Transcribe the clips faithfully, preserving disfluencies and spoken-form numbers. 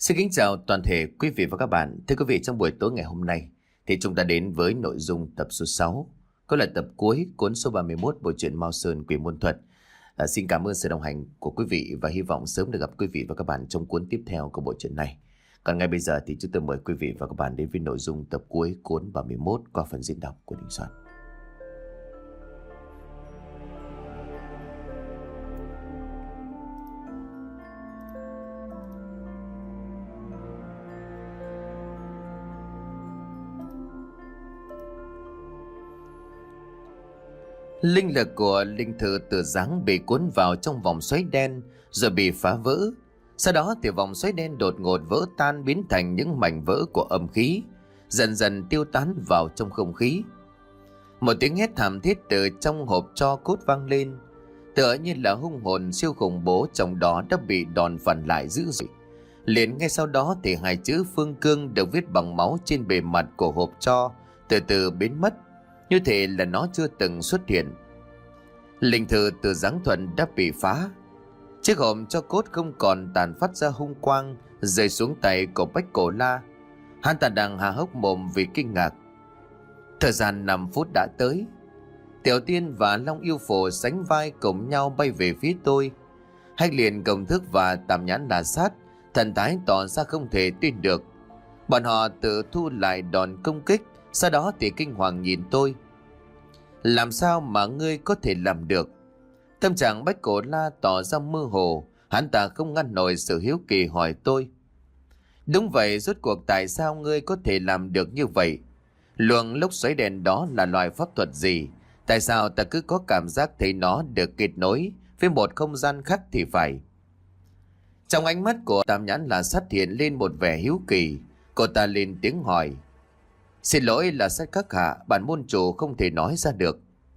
Xin kính chào toàn thể quý vị và các bạn. Thưa quý vị, trong buổi tối ngày hôm nay thì chúng ta đến với nội dung tập số sáu, có là tập cuối cuốn số ba mươi mốt bộ truyện Mao Sơn Quỷ Môn Thuật. À, xin cảm ơn sự đồng hành của quý vị và hy vọng sớm được gặp quý vị và các bạn trong cuốn tiếp theo của bộ truyện này. Còn ngay bây giờ thì chúng tôi mời quý vị và các bạn đến với nội dung tập cuối cuốn ba mươi mốt qua phần diễn đọc của Đình Soạn. Linh lực của linh thư Từ Giáng bị cuốn vào trong vòng xoáy đen rồi bị phá vỡ. Sau đó thì vòng xoáy đen đột ngột vỡ tan biến thành những mảnh vỡ của âm khí, dần dần tiêu tán vào trong không khí. Một tiếng hét thảm thiết từ trong hộp tro cốt vang lên, tựa như là hung hồn siêu khủng bố trong đó đã bị đòn phản lại dữ dội. Liền ngay sau đó thì hai chữ Phương Cương được viết bằng máu trên bề mặt của hộp tro từ từ biến mất, như thể là nó chưa từng xuất hiện. Linh thư Từ Giáng Thuận đã bị phá. Chiếc hộp cho cốt không còn tàn phát ra hung quang rơi xuống tay của Bách Cổ La. Hắn ta đang há hốc mồm vì kinh ngạc. Thời gian năm phút đã tới. Tiểu Tiên và Long Yêu Phổ sánh vai cùng nhau bay về phía tôi. Hách liền Công Thức và Tam Nhãn La Sát thần thái tỏ ra không thể tin được. Bọn họ tự thu lại đòn công kích, sau đó thì kinh hoàng nhìn tôi. Làm sao mà ngươi có thể làm được? Tâm trạng Bách Cổ La tỏ ra mơ hồ. Hắn ta không ngăn nổi sự hiếu kỳ hỏi tôi. Đúng vậy, rốt cuộc tại sao ngươi có thể làm được như vậy? Luồng lốc xoáy đèn đó là loại pháp thuật gì? Tại sao ta cứ có cảm giác thấy nó được kết nối với một không gian khác thì phải? Trong ánh mắt của Tam Nhãn La Sát hiện lên một vẻ hiếu kỳ. Cô ta lên tiếng hỏi. Xin lỗi là Sát các hạ, bản môn chủ không thể nói ra được.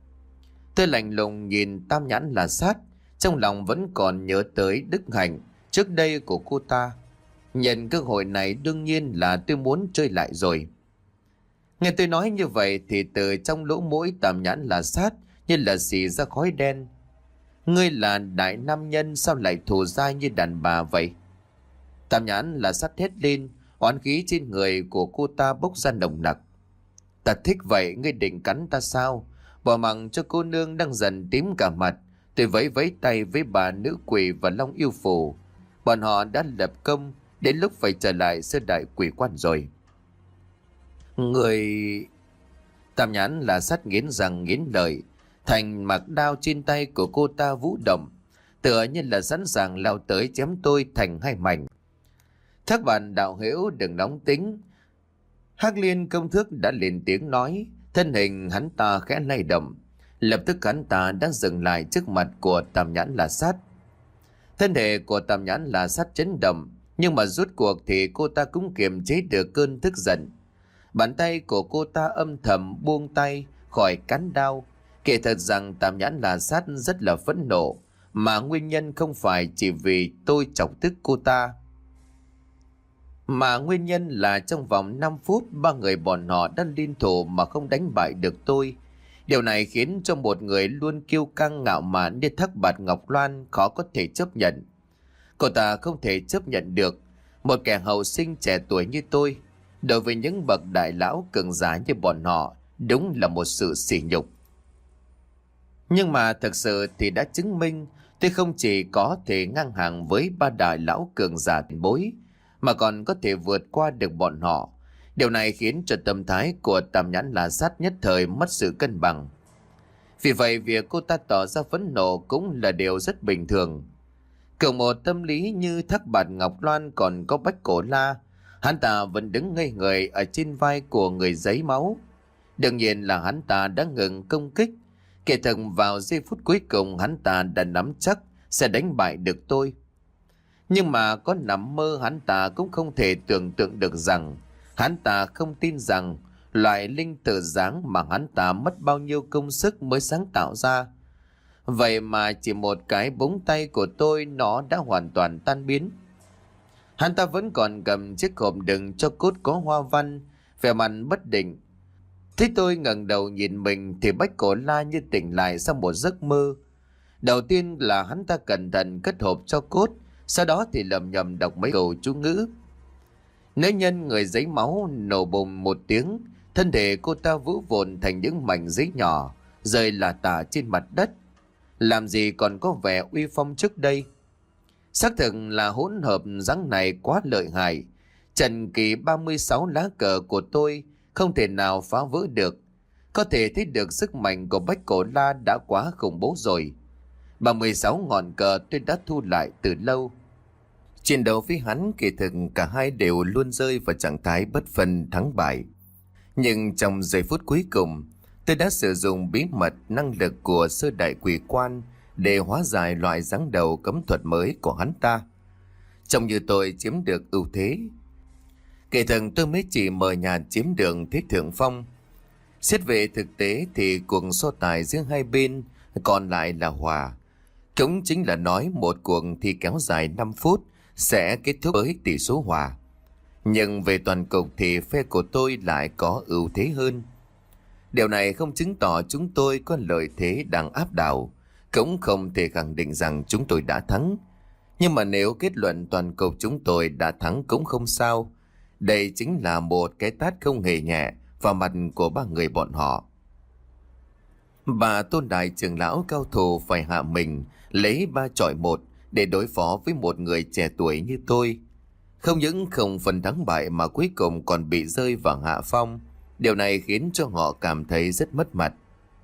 Tôi lạnh lùng nhìn Tam Nhãn La Sát, trong lòng vẫn còn nhớ tới đức hạnh trước đây của cô ta. Nhận cơ hội này đương nhiên là tôi muốn chơi lại rồi. Nghe tôi nói như vậy thì từ trong lỗ mũi Tam Nhãn La Sát như là xì ra khói đen. Ngươi là đại nam nhân, sao lại thù dai như đàn bà vậy? Tam Nhãn La Sát hét lên, oán khí trên người của cô ta bốc ra nồng nặc. Ta thích vậy, ngươi định cắn ta sao? Bỏ mặc cho cô nương đang dần tím cả mặt. Tôi vẫy vẫy tay với bà nữ quỷ và Long Yêu Phù. Bọn họ đã lập công, đến lúc phải trở lại sơ đại quỷ quan rồi. Người... Tam Nhãn La Sát nghiến răng nghiến lợi. Thành mặc đao trên tay của cô ta vũ động, tựa như là sẵn sàng lao tới chém tôi thành hai mảnh. Các bạn đạo hữu đừng nóng tính. Hắc Liên Công Thức đã lên tiếng nói. Thân hình hắn ta khẽ lay động. Lập tức hắn ta đã dừng lại trước mặt của Tam Nhãn La Sát. Thân thể của Tam Nhãn La Sát chấn động, nhưng mà rút cuộc thì cô ta cũng kiềm chế được cơn tức giận. Bàn tay của cô ta âm thầm buông tay khỏi cán đao. Kể thật rằng Tam Nhãn La Sát rất là phẫn nộ, mà nguyên nhân không phải chỉ vì tôi chọc tức cô ta, mà nguyên nhân là trong vòng năm phút ba người bọn họ đã liên thủ mà không đánh bại được tôi. Điều này khiến cho một người luôn kiêu căng ngạo mạn như Thác Bạt Ngọc Loan khó có thể chấp nhận. Cô ta không thể chấp nhận được một kẻ hậu sinh trẻ tuổi như tôi đối với những bậc đại lão cường giả như bọn họ, đúng là một sự sỉ nhục. Nhưng mà thực sự thì đã chứng minh tôi không chỉ có thể ngang hàng với ba đại lão cường giả tiền bối, mà còn có thể vượt qua được bọn họ. Điều này khiến cho tâm thái của Tam Nhãn La Sát nhất thời mất sự cân bằng. Vì vậy việc cô ta tỏ ra phẫn nộ cũng là điều rất bình thường. Cùng một tâm lý như Thác Bạt Ngọc Loan còn có Bách Cổ La, hắn ta vẫn đứng ngây người ở trên vai của người giấy máu. Đương nhiên là hắn ta đã ngừng công kích. Kể thật vào giây phút cuối cùng hắn ta đã nắm chắc sẽ đánh bại được tôi. Nhưng mà có nằm mơ hắn ta cũng không thể tưởng tượng được rằng, hắn ta không tin rằng loại linh tự dáng mà hắn ta mất bao nhiêu công sức mới sáng tạo ra. Vậy mà chỉ một cái búng tay của tôi nó đã hoàn toàn tan biến. Hắn ta vẫn còn cầm chiếc hộp đựng cho cốt có hoa văn, vẻ mặt bất định. Thấy tôi ngẩng đầu nhìn mình thì Bách Cổ La như tỉnh lại sau một giấc mơ. Đầu tiên là hắn ta cẩn thận cất hộp cho cốt, sau đó thì lầm nhầm đọc mấy câu chú ngữ. Nữ nhân người giấy máu nổ bùng một tiếng, thân thể cô ta vỡ vụn thành những mảnh giấy nhỏ, rơi lả tả trên mặt đất. Làm gì còn có vẻ uy phong trước đây. Xác thực là hỗn hợp dáng này quá lợi hại. Trần kỳ ba mươi sáu lá cờ của tôi không thể nào phá vỡ được. Có thể thấy được sức mạnh của Bách Cổ La đã quá khủng bố rồi. ba mươi sáu ngọn cờ tôi đã thu lại từ lâu. Chiến đấu với hắn kỳ thực cả hai đều luôn rơi vào trạng thái bất phân thắng bại. Nhưng trong giây phút cuối cùng, tôi đã sử dụng bí mật năng lực của sơ đại quỷ quan để hóa giải loại giáng đầu cấm thuật mới của hắn ta. Trông như tôi chiếm được ưu thế. Kỳ thực tôi mới chỉ mờ nhạt chiếm được thế thượng phong. Xét về thực tế thì cuộc so tài giữa hai bên còn lại là hòa. Cũng chính là nói một cuộc thi kéo dài năm phút sẽ kết thúc với tỷ số hòa. Nhưng về toàn cục thì phe của tôi lại có ưu thế hơn. Điều này không chứng tỏ chúng tôi có lợi thế đang áp đảo, cũng không thể khẳng định rằng chúng tôi đã thắng. Nhưng mà nếu kết luận toàn cục chúng tôi đã thắng cũng không sao. Đây chính là một cái tát không hề nhẹ vào mặt của ba người bọn họ. Bà Tôn Đại trưởng lão cao thủ phải hạ mình lấy ba chọi một để đối phó với một người trẻ tuổi như tôi. Không những không phần thắng bại mà cuối cùng còn bị rơi vào hạ phong. Điều này khiến cho họ cảm thấy rất mất mặt.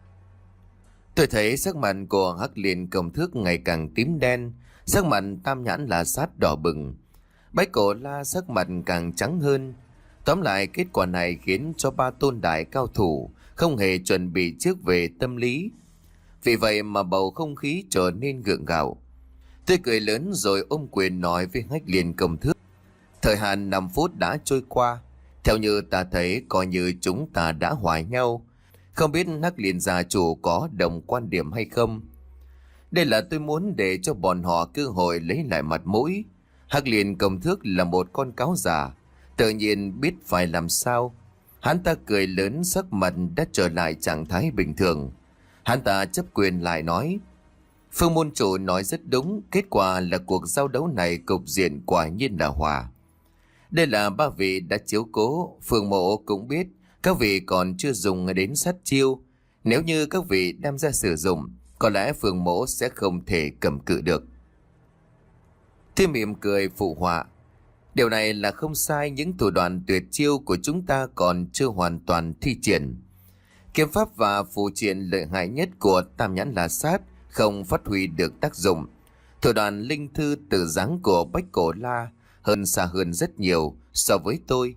Tôi thấy sắc mặt của Hắc Liên Công Thước ngày càng tím đen, sắc mặt Tam Nhãn là sát đỏ bừng. Bách Cổ La sắc mặt càng trắng hơn. Tóm lại kết quả này khiến cho ba tôn đại cao thủ không hề chuẩn bị trước về tâm lý. Vì vậy mà bầu không khí trở nên gượng gạo. Tôi cười lớn rồi ôm quyền nói với Hắc Liên Công Thước. Thời hạn năm phút đã trôi qua. Theo như ta thấy coi như chúng ta đã hòa nhau. Không biết Hắc Liên gia chủ có đồng quan điểm hay không. Đây là tôi muốn để cho bọn họ cơ hội lấy lại mặt mũi. Hắc Liên Công Thước là một con cáo già, tự nhiên biết phải làm sao. Hắn ta cười lớn, sắc mặt đã trở lại trạng thái bình thường. Hắn ta chấp quyền lại nói: Phương môn chủ nói rất đúng, kết quả là cuộc giao đấu này cục diện quả nhiên là hòa. Đây là ba vị đã chiếu cố, Phương mộ cũng biết các vị còn chưa dùng đến sát chiêu. Nếu như các vị đem ra sử dụng, có lẽ Phương mộ sẽ không thể cầm cự được. Thiên mỉm cười phụ họa: Điều này là không sai, những thủ đoạn tuyệt chiêu của chúng ta còn chưa hoàn toàn thi triển. Kiếm pháp và phù triện lợi hại nhất của Tam Nhãn là sát không phát huy được tác dụng. Thủ đoạn linh thư tự giáng của Bách Cổ La hơn xa hơn rất nhiều so với tôi.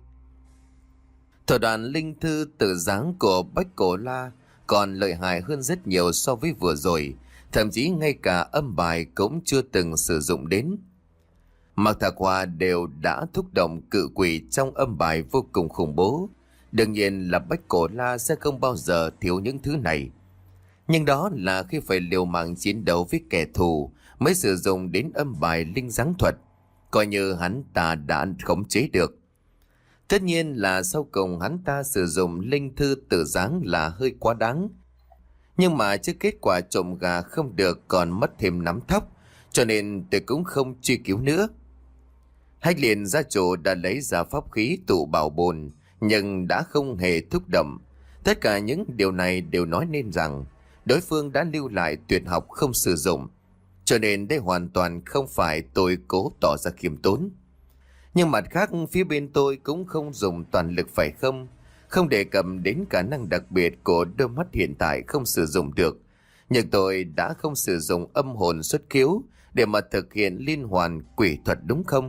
Thủ đoạn linh thư tự giáng của Bách Cổ La còn lợi hại hơn rất nhiều so với vừa rồi, thậm chí ngay cả âm bài cũng chưa từng sử dụng đến. Mạc Thạc Hoa đều đã thúc động cự quỷ trong âm bài vô cùng khủng bố. Đương nhiên là Bách Cổ La sẽ không bao giờ thiếu những thứ này. Nhưng đó là khi phải liều mạng chiến đấu với kẻ thù mới sử dụng đến âm bài linh giáng thuật, coi như hắn ta đã khống chế được. Tất nhiên là sau cùng hắn ta sử dụng linh thư tự giáng là hơi quá đáng. Nhưng mà trước kết quả trộm gà không được còn mất thêm nắm thóc, cho nên tôi cũng không truy cứu nữa. Hách Liên gia chủ đã lấy ra pháp khí tụ bảo bồn, nhưng đã không hề thúc động. Tất cả những điều này đều nói nên rằng đối phương đã lưu lại tuyệt học không sử dụng, cho nên đây hoàn toàn không phải tôi cố tỏ ra khiêm tốn. Nhưng mặt khác phía bên tôi cũng không dùng toàn lực phải không? Không đề cập đến khả năng đặc biệt của đôi mắt hiện tại không sử dụng được. Nhưng tôi đã không sử dụng âm hồn xuất khiếu để mà thực hiện liên hoàn quỷ thuật đúng không?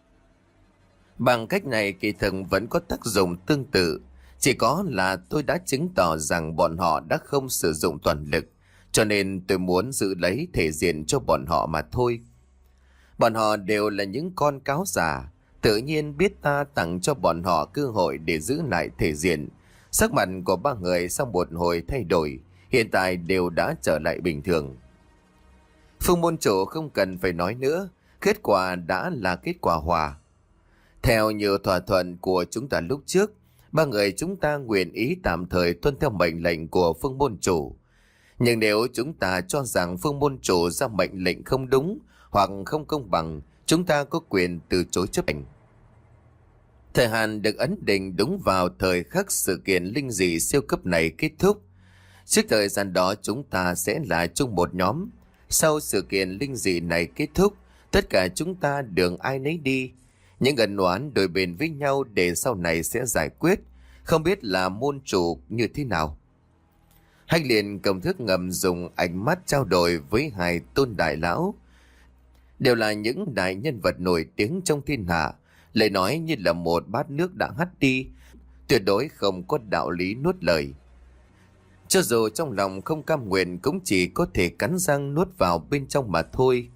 Bằng cách này kỳ thực vẫn có tác dụng tương tự. Chỉ có là tôi đã chứng tỏ rằng bọn họ đã không sử dụng toàn lực, cho nên tôi muốn giữ lấy thể diện cho bọn họ mà thôi. Bọn họ đều là những con cáo già, tự nhiên biết ta tặng cho bọn họ cơ hội để giữ lại thể diện. Sắc mặt của ba người sau một hồi thay đổi, hiện tại đều đã trở lại bình thường. Phương môn chủ không cần phải nói nữa, kết quả đã là kết quả hòa. Theo như thỏa thuận của chúng ta lúc trước, ba người chúng ta nguyện ý tạm thời tuân theo mệnh lệnh của Phương môn chủ. Nhưng nếu chúng ta cho rằng Phương môn chủ ra mệnh lệnh không đúng hoặc không công bằng, chúng ta có quyền từ chối chấp hành. Thời hạn được ấn định đúng vào thời khắc sự kiện linh dị siêu cấp này kết thúc. Trước thời gian đó chúng ta sẽ là chung một nhóm. Sau sự kiện linh dị này kết thúc, tất cả chúng ta đường ai nấy đi. Những ân oán đôi bên với nhau để sau này sẽ giải quyết. Không biết là môn chủ như thế nào. Hách liền cầm thước ngầm dùng ánh mắt trao đổi với hai tôn đại lão. Đều là những đại nhân vật nổi tiếng trong thiên hạ. Lời nói như là một bát nước đã hắt đi, tuyệt đối không có đạo lý nuốt lời. Cho dù trong lòng không cam nguyện cũng chỉ có thể cắn răng nuốt vào bên trong mà thôi.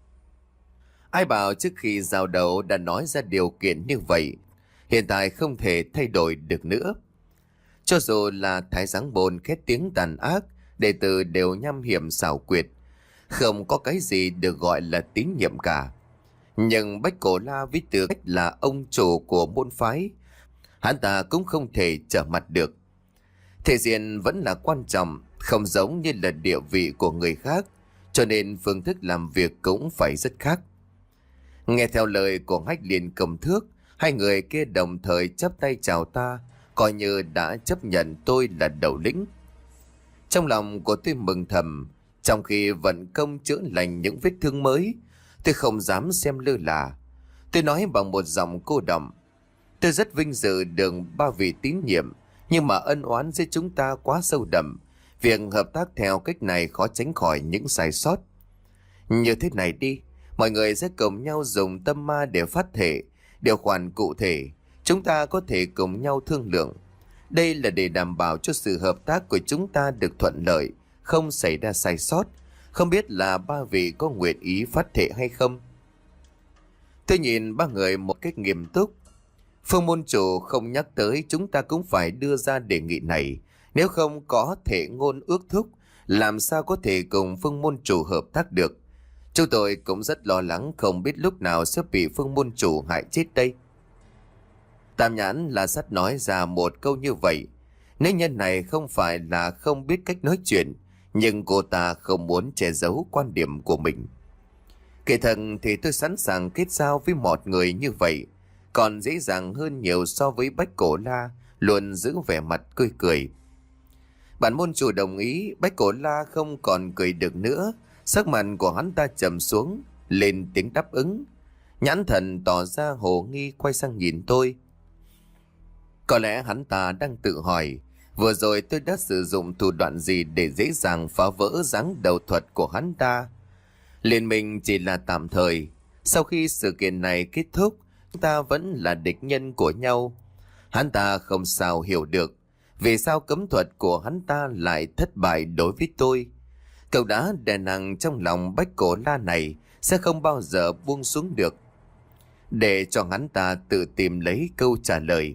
Ai bảo trước khi giao đấu đã nói ra điều kiện như vậy, hiện tại không thể thay đổi được nữa. Cho dù là thái giáng bồn khét tiếng tàn ác, đệ tử đều nham hiểm xảo quyệt, không có cái gì được gọi là tín nhiệm cả. Nhưng Bách Cổ La với tư cách là ông chủ của môn phái, hắn ta cũng không thể trở mặt được. Thể diện vẫn là quan trọng, không giống như là địa vị của người khác, cho nên phương thức làm việc cũng phải rất khác. Nghe theo lời của Hách liền cầm thước, hai người kia đồng thời chắp tay chào ta, coi như đã chấp nhận tôi là đầu lĩnh. Trong lòng của tôi mừng thầm, trong khi vận công chữa lành những vết thương mới, tôi không dám xem lơ là. Tôi nói bằng một giọng cô đọng: tôi rất vinh dự được ba vị tín nhiệm, nhưng mà ân oán giữa chúng ta quá sâu đậm. Việc hợp tác theo cách này khó tránh khỏi những sai sót. Như thế này đi, mọi người sẽ cùng nhau dùng tâm ma để phát thể, điều khoản cụ thể. Chúng ta có thể cùng nhau thương lượng. Đây là để đảm bảo cho sự hợp tác của chúng ta được thuận lợi, không xảy ra sai sót. Không biết là ba vị có nguyện ý phát thể hay không? Tôi nhìn ba người một cách nghiêm túc. Phương môn chủ không nhắc tới, chúng ta cũng phải đưa ra đề nghị này. Nếu không có thể ngôn ước thúc, làm sao có thể cùng phương môn chủ hợp tác được? Chúng tôi cũng rất lo lắng, không biết lúc nào sẽ bị phương môn chủ hại chết đây. Tam Nhãn La Sắt nói ra một câu như vậy. Nữ nhân này không phải là không biết cách nói chuyện, nhưng cô ta không muốn che giấu quan điểm của mình. Kể thật thì tôi sẵn sàng kết giao với một người như vậy, còn dễ dàng hơn nhiều so với Bách Cổ La luôn giữ vẻ mặt cười cười. Bản môn chủ đồng ý. Bách Cổ La không còn cười được nữa, sắc mặt của hắn ta trầm xuống, lên tiếng đáp ứng. Nhãn thần tỏ ra hồ nghi, quay sang nhìn tôi. Có lẽ hắn ta đang tự hỏi, vừa rồi tôi đã sử dụng thủ đoạn gì để dễ dàng phá vỡ dáng đầu thuật của hắn ta. Liên minh chỉ là tạm thời, sau khi sự kiện này kết thúc, chúng ta vẫn là địch nhân của nhau. Hắn ta không sao hiểu được vì sao cấm thuật của hắn ta lại thất bại đối với tôi. Cậu đã đè nặng trong lòng Bách Cổ La này sẽ không bao giờ buông xuống được. Để cho hắn ta tự tìm lấy câu trả lời.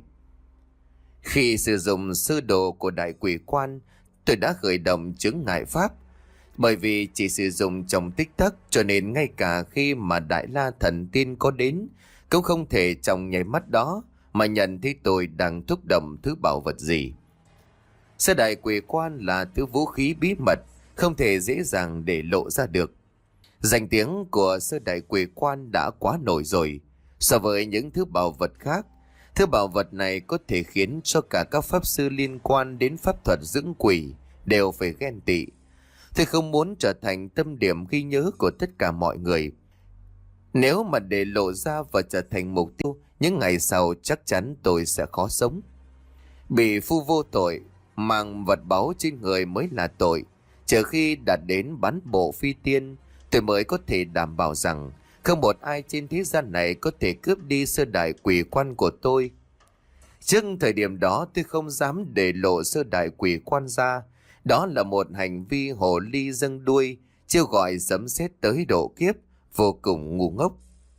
Khi sử dụng sơ đồ của đại quỷ quan, tôi đã khởi động chướng ngại pháp. Bởi vì chỉ sử dụng trong tích tắc, cho nên ngay cả khi mà Đại La Thần Tiên có đến, cũng không thể trong nháy mắt đó mà nhận thấy tôi đang thúc động thứ bảo vật gì. Sơ đại quỷ quan là thứ vũ khí bí mật, không thể dễ dàng để lộ ra được. Danh tiếng của sơ đại quỷ quan đã quá nổi rồi. So với những thứ bảo vật khác, thứ bảo vật này có thể khiến cho cả các pháp sư liên quan đến pháp thuật dưỡng quỷ đều phải ghen tị. Tôi không muốn trở thành tâm điểm ghi nhớ của tất cả mọi người. Nếu mà để lộ ra và trở thành mục tiêu, những ngày sau chắc chắn tôi sẽ khó sống. Bị phu vô tội, mang vật báu trên người mới là tội. Chờ khi đạt đến bán bộ phi tiên, tôi mới có thể đảm bảo rằng không một ai trên thế gian này có thể cướp đi sơ đại quỷ quan của tôi. Trước thời điểm đó tôi không dám để lộ sơ đại quỷ quan ra. Đó là một hành vi hồ ly dâng đuôi, chiêu gọi sấm sét tới độ kiếp, vô cùng ngu ngốc.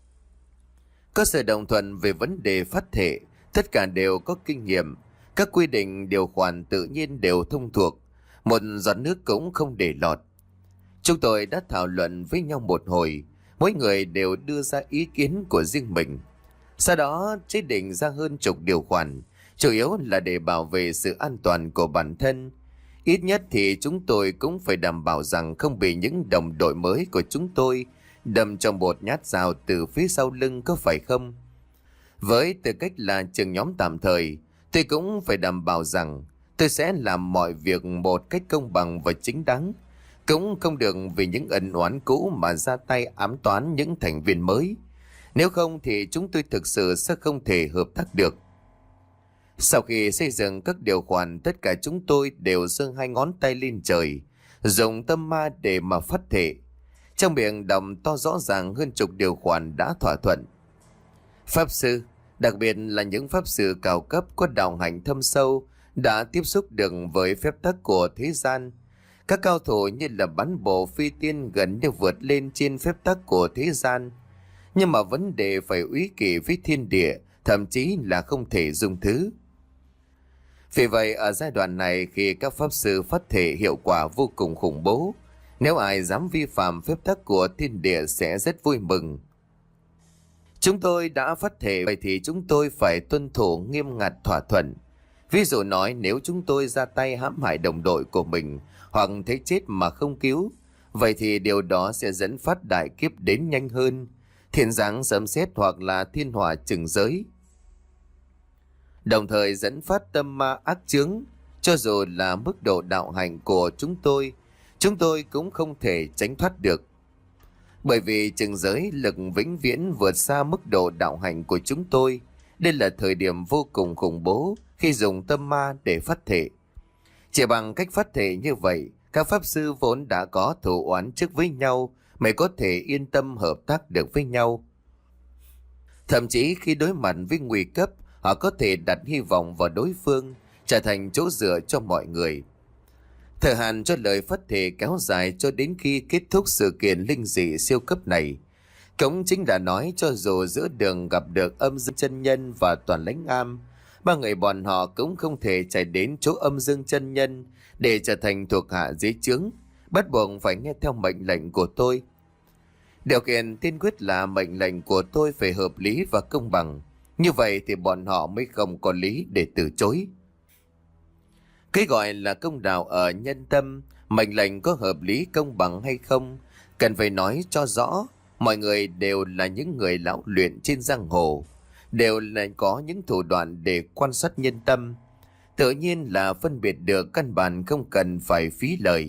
Có sự đồng thuận về vấn đề phát thể, tất cả đều có kinh nghiệm. Các quy định điều khoản tự nhiên đều thông thuộc, một giọt nước cũng không để lọt. Chúng tôi đã thảo luận với nhau một hồi, mỗi người đều đưa ra ý kiến của riêng mình. Sau đó chế định ra hơn chục điều khoản, chủ yếu là để bảo vệ sự an toàn của bản thân. Ít nhất thì chúng tôi cũng phải đảm bảo rằng không bị những đồng đội mới của chúng tôi đâm trong một nhát dao từ phía sau lưng, có phải không? Với tư cách là trưởng nhóm tạm thời, tôi cũng phải đảm bảo rằng tôi sẽ làm mọi việc một cách công bằng và chính đáng. Cũng không được vì những ân oán cũ mà ra tay ám toán những thành viên mới. Nếu không thì chúng tôi thực sự sẽ không thể hợp tác được. Sau khi xây dựng các điều khoản, tất cả chúng tôi đều giơ hai ngón tay lên trời, dùng tâm ma để mà phát thệ. Trong miệng đọc to rõ ràng hơn chục điều khoản đã thỏa thuận. Pháp sư, đặc biệt là những pháp sư cao cấp có đạo hạnh thâm sâu, đã tiếp xúc được với phép tắc của thế gian. Các cao thủ như là bắn bộ phi tiên gần như vượt lên trên phép tắc của thế gian. Nhưng mà vấn đề phải úy kỵ với thiên địa, thậm chí là không thể dung thứ. Vì vậy ở giai đoạn này, khi các pháp sư phát thể hiệu quả vô cùng khủng bố, nếu ai dám vi phạm phép tắc của thiên địa sẽ rất vui mừng. Chúng tôi đã phát thể, vậy thì chúng tôi phải tuân thủ nghiêm ngặt thỏa thuận. Ví dụ nói, nếu chúng tôi ra tay hãm hại đồng đội của mình hoặc thấy chết mà không cứu, vậy thì điều đó sẽ dẫn phát đại kiếp đến nhanh hơn, thiên giáng sấm sét hoặc là thiên hỏa trừng giới. Đồng thời dẫn phát tâm ma ác chướng. Cho dù là mức độ đạo hạnh của chúng tôi, chúng tôi cũng không thể tránh thoát được. Bởi vì trừng giới lực vĩnh viễn vượt xa mức độ đạo hạnh của chúng tôi. Đây là thời điểm vô cùng khủng bố khi dùng tâm ma để phát thể. Chỉ bằng cách phát thể như vậy, các pháp sư vốn đã có thù oán trước với nhau mới có thể yên tâm hợp tác được với nhau. Thậm chí khi đối mặt với nguy cấp, họ có thể đặt hy vọng vào đối phương, trở thành chỗ dựa cho mọi người. Thời hạn cho lời phát thể kéo dài cho đến khi kết thúc sự kiện linh dị siêu cấp này. Cũng chính là nói, cho dù giữa đường gặp được Âm Dương Chân Nhân và Toàn Lãnh Am, ba người bọn họ cũng không thể chạy đến chỗ Âm Dương Chân Nhân để trở thành thuộc hạ dưới trướng, bắt buộc phải nghe theo mệnh lệnh của tôi. Điều kiện tiên quyết là mệnh lệnh của tôi phải hợp lý và công bằng. Như vậy thì bọn họ mới không có lý để từ chối. Cái gọi là công đạo ở nhân tâm, mệnh lệnh có hợp lý công bằng hay không, cần phải nói cho rõ. Mọi người đều là những người lão luyện trên giang hồ, đều là có những thủ đoạn để quan sát nhân tâm. Tự nhiên là phân biệt được, căn bản không cần phải phí lời.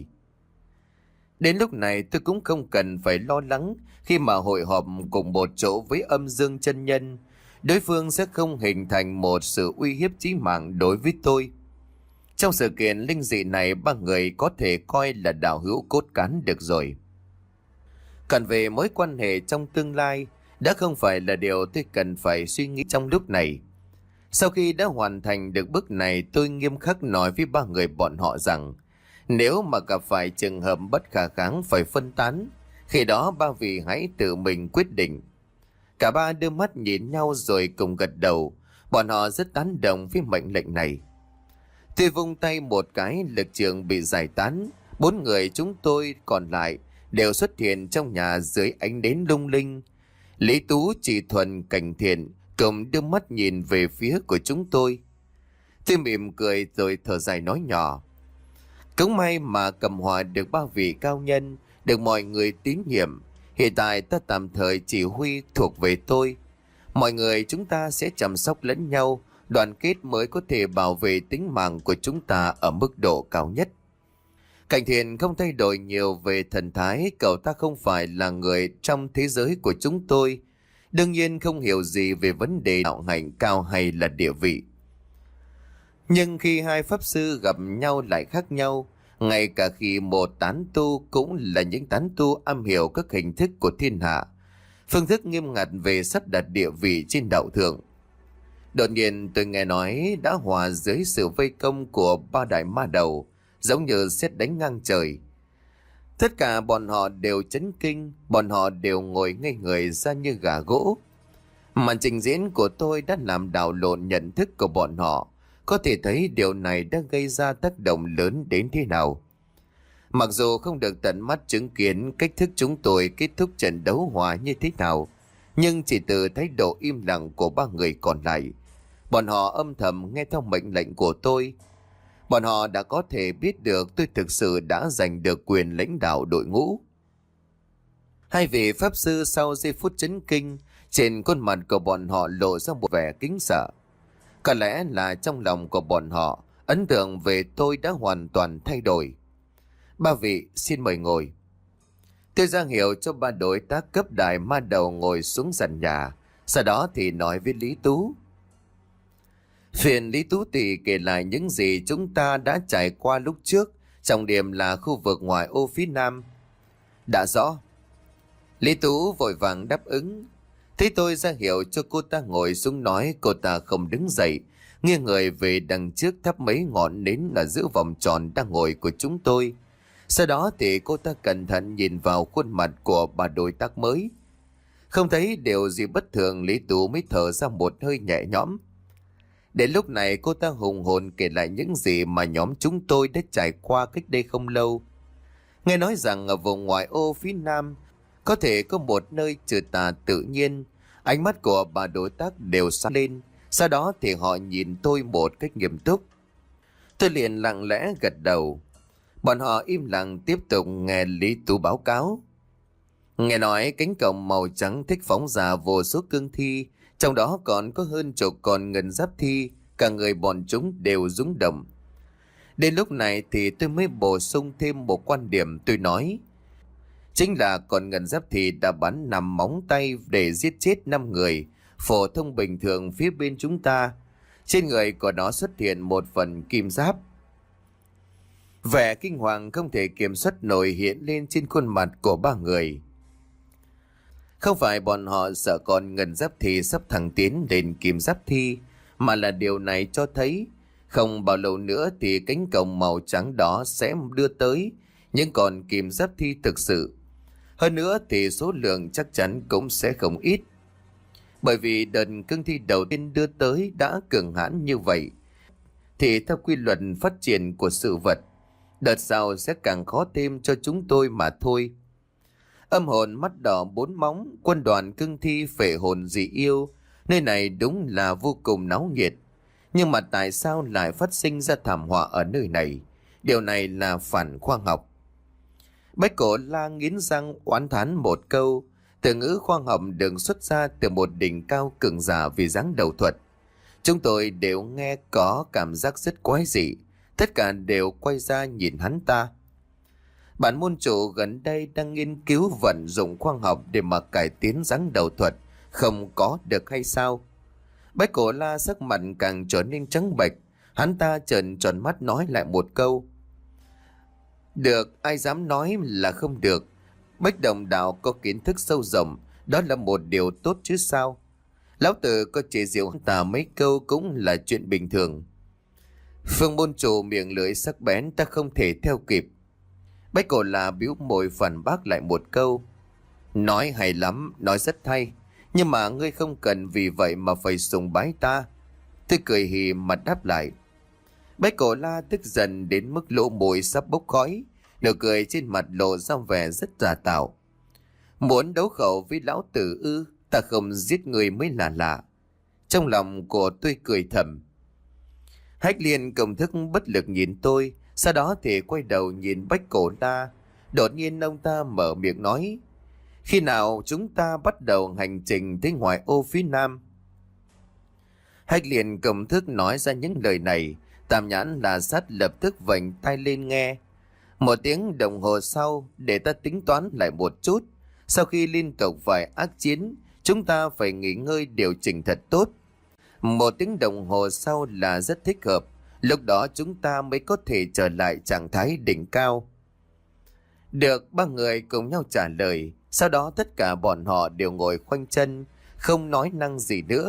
Đến lúc này tôi cũng không cần phải lo lắng khi mà hội họp cùng một chỗ với Âm Dương Chân Nhân. Đối phương sẽ không hình thành một sự uy hiếp chí mạng đối với tôi. Trong sự kiện linh dị này, ba người có thể coi là đạo hữu cốt cán được rồi. Còn về mối quan hệ trong tương lai, đã không phải là điều tôi cần phải suy nghĩ trong lúc này. Sau khi đã hoàn thành được bước này, tôi nghiêm khắc nói với ba người bọn họ rằng, nếu mà gặp phải trường hợp bất khả kháng phải phân tán, khi đó ba vị hãy tự mình quyết định. Cả ba đưa mắt nhìn nhau rồi cùng gật đầu. Bọn họ rất tán đồng với mệnh lệnh này. Tôi vung tay một cái, lực trường bị giải tán. Bốn người chúng tôi còn lại đều xuất hiện trong nhà dưới ánh nến lung linh. Lý Tú, Chị Thuần, Cảnh Thiện cùng đưa mắt nhìn về phía của chúng tôi. Tôi mỉm cười rồi thở dài nói nhỏ, cũng may mà Cầm Hòa được ba vị cao nhân, được mọi người tín nhiệm. Hiện tại ta tạm thời chỉ huy thuộc về tôi. Mọi người chúng ta sẽ chăm sóc lẫn nhau, đoàn kết mới có thể bảo vệ tính mạng của chúng ta ở mức độ cao nhất. Cảnh Thiện không thay đổi nhiều về thần thái, cậu ta không phải là người trong thế giới của chúng tôi. Đương nhiên không hiểu gì về vấn đề đạo hạnh cao hay là địa vị. Nhưng khi hai pháp sư gặp nhau lại khác nhau, ngay cả khi một tán tu cũng là những tán tu am hiểu các hình thức của thiên hạ, phương thức nghiêm ngặt về sắp đặt địa vị trên đạo thượng. Đột nhiên tôi nghe nói đã hòa dưới sự vây công của ba đại ma đầu, giống như sét đánh ngang trời. Tất cả bọn họ đều chấn kinh, bọn họ đều ngồi ngây người ra như gà gỗ. Màn trình diễn của tôi đã làm đảo lộn nhận thức của bọn họ. Có thể thấy điều này đã gây ra tác động lớn đến thế nào. Mặc dù không được tận mắt chứng kiến cách thức chúng tôi kết thúc trận đấu hòa như thế nào, nhưng chỉ từ thái độ im lặng của ba người còn lại, bọn họ âm thầm nghe theo mệnh lệnh của tôi. Bọn họ đã có thể biết được tôi thực sự đã giành được quyền lãnh đạo đội ngũ. Hai vị pháp sư sau giây phút chấn kinh Trên khuôn mặt của bọn họ lộ ra một vẻ kính sợ. Có lẽ là trong lòng của bọn họ, ấn tượng về tôi đã hoàn toàn thay đổi. Ba vị xin mời ngồi. Tôi ra hiệu cho ba đối tác cấp đại ma đầu ngồi xuống sàn nhà. Sau đó thì nói với Lý Tú. Phiền Lý Tú thì kể lại những gì chúng ta đã trải qua lúc trước, trọng điểm là khu vực ngoài ô phía nam. Đã rõ. Lý Tú vội vàng đáp ứng. Thấy tôi ra hiệu cho cô ta ngồi xuống nói, cô ta không đứng dậy, nghiêng người về đằng trước thắp mấy ngọn nến ở giữa vòng tròn đang ngồi của chúng tôi. Sau đó thì cô ta cẩn thận nhìn vào khuôn mặt của bà đối tác mới. Không thấy điều gì bất thường, Lý Tú mới thở ra một hơi nhẹ nhõm. Đến lúc này cô ta hùng hồn kể lại những gì mà nhóm chúng tôi đã trải qua cách đây không lâu. Nghe nói rằng ở vùng ngoại ô phía nam có thể có một nơi trừ tà tự nhiên. Ánh mắt của bà đối tác đều sáng lên. Sau đó thì họ nhìn tôi một cách nghiêm túc. Tôi liền lặng lẽ gật đầu. Bọn họ im lặng tiếp tục nghe Lý Tú báo cáo. Nghe nói cánh cổng màu trắng thích phóng ra vô số cương thi, trong đó còn có hơn chục con ngân giáp thi, cả người bọn chúng đều rúng động. Đến lúc này thì tôi mới bổ sung thêm một quan điểm tôi nói. Chính là con ngân giáp thi đã bắn nằm móng tay để giết chết năm người, phổ thông bình thường phía bên chúng ta. Trên người của nó xuất hiện một phần kim giáp. Vẻ kinh hoàng không thể kiểm soát nổi hiện lên trên khuôn mặt của ba người. Không phải bọn họ sợ con ngân giáp thi sắp thẳng tiến đến kim giáp thi, mà là điều này cho thấy không bao lâu nữa thì cánh cổng màu trắng đó sẽ đưa tới những con kim giáp thi thực sự. Hơn nữa thì số lượng chắc chắn cũng sẽ không ít. Bởi vì đợt cương thi đầu tiên đưa tới đã cường hãn như vậy, thì theo quy luật phát triển của sự vật, đợt sau sẽ càng khó thêm cho chúng tôi mà thôi. Âm hồn mắt đỏ bốn móng, quân đoàn cương thi phệ hồn dị yêu, nơi này đúng là vô cùng náo nhiệt. Nhưng mà tại sao lại phát sinh ra thảm họa ở nơi này? Điều này là phản khoa học. Bách Cổ La nghiến răng oán thán một câu. Từ ngữ khoa học được xuất ra từ một đỉnh cao cường giả vì dáng đầu thuật. Chúng tôi đều nghe có cảm giác rất quái dị. Tất cả đều quay ra nhìn hắn ta. Bản môn chủ gần đây đang nghiên cứu vận dụng khoa học để mà cải tiến dáng đầu thuật, không có được hay sao? Bách Cổ La sắc mặt càng trở nên trắng bệch. Hắn ta trợn tròn mắt nói lại một câu. Được, ai dám nói là không được. Bách Đồng Đạo có kiến thức sâu rộng, đó là một điều tốt chứ sao? Lão tử có chế giễu hắn ta mấy câu cũng là chuyện bình thường. Phương môn chủ miệng lưỡi sắc bén, ta không thể theo kịp. Bách Cổ La bĩu môi phản bác lại một câu. Nói hay lắm, nói rất hay, nhưng mà ngươi không cần vì vậy mà phải sùng bái ta. Tôi cười hì mặt đáp lại. Bách Cổ La tức giận đến mức lỗ mũi sắp bốc khói, nụ cười trên mặt lộ ra vẻ rất giả tạo. Muốn đấu khẩu với lão tử ư? Ta không giết người mới là lạ. Trong lòng của tôi cười thầm. Hách Liên công thức bất lực nhìn tôi, sau đó thì quay đầu nhìn Bách Cổ La. Đột nhiên ông ta mở miệng nói. Khi nào chúng ta bắt đầu hành trình tới ngoài ô phía nam? Hách Liên công thức nói ra những lời này, Tam Nhãn là sát lập tức vành tai lên nghe. Một tiếng đồng hồ sau, để ta tính toán lại một chút. Sau khi liên tục vài ác chiến, chúng ta phải nghỉ ngơi điều chỉnh thật tốt. Một tiếng đồng hồ sau là rất thích hợp. Lúc đó chúng ta mới có thể trở lại trạng thái đỉnh cao. Được, ba người cùng nhau trả lời. Sau đó tất cả bọn họ đều ngồi khoanh chân, không nói năng gì nữa.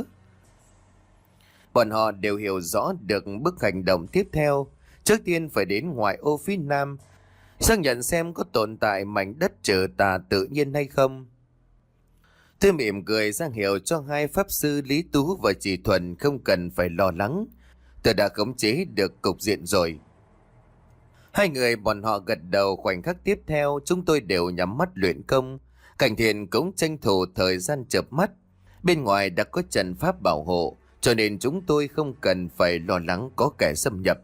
Bọn họ đều hiểu rõ được bước hành động tiếp theo. Trước tiên phải đến ngoài ô phía nam, xác nhận xem có tồn tại mảnh đất trừ tà tự nhiên hay không. Tôi mỉm cười ra hiệu cho hai pháp sư Lý Tú và Chỉ Thuần không cần phải lo lắng. Tôi đã khống chế được cục diện rồi. Hai người bọn họ gật đầu. Khoảnh khắc tiếp theo chúng tôi đều nhắm mắt luyện công. Cảnh Thiện cũng tranh thủ thời gian chợp mắt. Bên ngoài đã có trận pháp bảo hộ, cho nên chúng tôi không cần phải lo lắng có kẻ xâm nhập.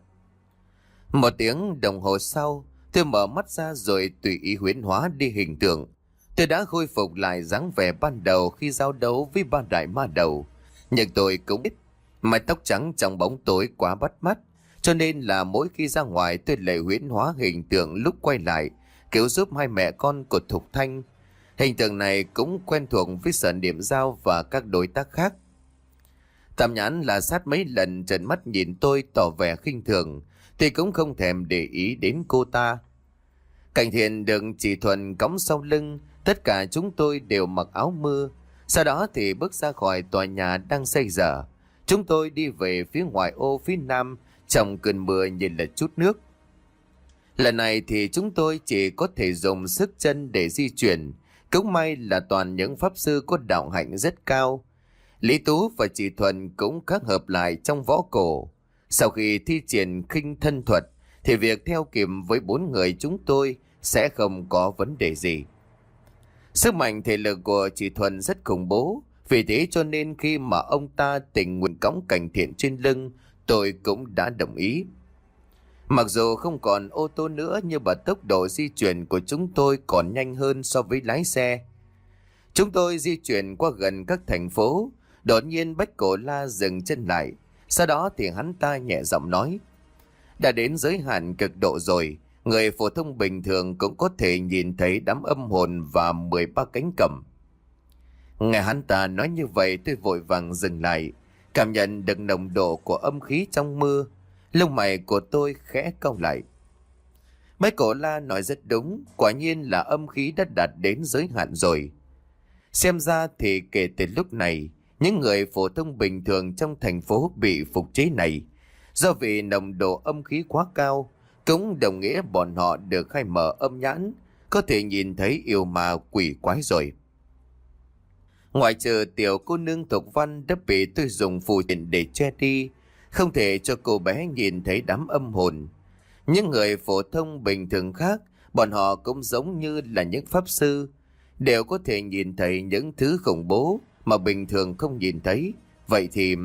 Một tiếng đồng hồ sau, tôi mở mắt ra rồi tùy ý huyễn hóa đi hình tượng. Tôi đã khôi phục lại dáng vẻ ban đầu khi giao đấu với ba đại ma đầu. Nhưng tôi cũng biết mái tóc trắng trong bóng tối quá bắt mắt, cho nên là mỗi khi ra ngoài tôi lại huyễn hóa hình tượng lúc quay lại cứu giúp hai mẹ con của Thục Thanh. Hình tượng này cũng quen thuộc với Sở Niệm Giao và các đối tác khác. Tam Nhãn là sát mấy lần trợn mắt nhìn tôi tỏ vẻ khinh thường, thì cũng không thèm để ý đến cô ta. Cảnh Thiện được chị Thuần cõng sau lưng, tất cả chúng tôi đều mặc áo mưa. Sau đó thì bước ra khỏi tòa nhà đang xây dở. Chúng tôi đi về phía ngoài ô phía nam trong cơn mưa như là chút nước. Lần này thì chúng tôi chỉ có thể dùng sức chân để di chuyển. Cũng may là toàn những pháp sư có đạo hạnh rất cao. Lý Tú và chị Thuần cũng khắc hợp lại trong võ cổ. Sau khi thi triển khinh thân thuật thì việc theo kịp với bốn người chúng tôi sẽ không có vấn đề gì. Sức mạnh thể lực của chị Thuần rất khủng bố, vì thế cho nên khi mà ông ta tình nguyện cõng Cảnh Thiện trên lưng, tôi cũng đã đồng ý. Mặc dù không còn ô tô nữa nhưng mà tốc độ di chuyển của chúng tôi còn nhanh hơn so với lái xe. Chúng tôi di chuyển qua gần các thành phố, đột nhiên Bách Cổ La dừng chân lại. Sau đó thì hắn ta nhẹ giọng nói: đã đến giới hạn cực độ rồi, người phổ thông bình thường cũng có thể nhìn thấy đám âm hồn và mười ba cánh cầm. Nghe hắn ta nói như vậy tôi vội vàng dừng lại, cảm nhận được nồng độ của âm khí trong mưa. Lông mày của tôi khẽ cau lại. Mấy Cổ La nói rất đúng, quả nhiên là âm khí đã đạt đến giới hạn rồi. Xem ra thì kể từ lúc này, những người phổ thông bình thường trong thành phố bị phục chế này, do vì nồng độ âm khí quá cao, cũng đồng nghĩa bọn họ được khai mở âm nhãn, có thể nhìn thấy yêu ma quỷ quái rồi. Ngoại trừ tiểu cô nương Thục Văn đã bị tôi dùng phù triện để che đi, không thể cho cô bé nhìn thấy đám âm hồn. Những người phổ thông bình thường khác, bọn họ cũng giống như là những pháp sư, đều có thể nhìn thấy những thứ khủng bố mà bình thường không nhìn thấy. Vậy thì...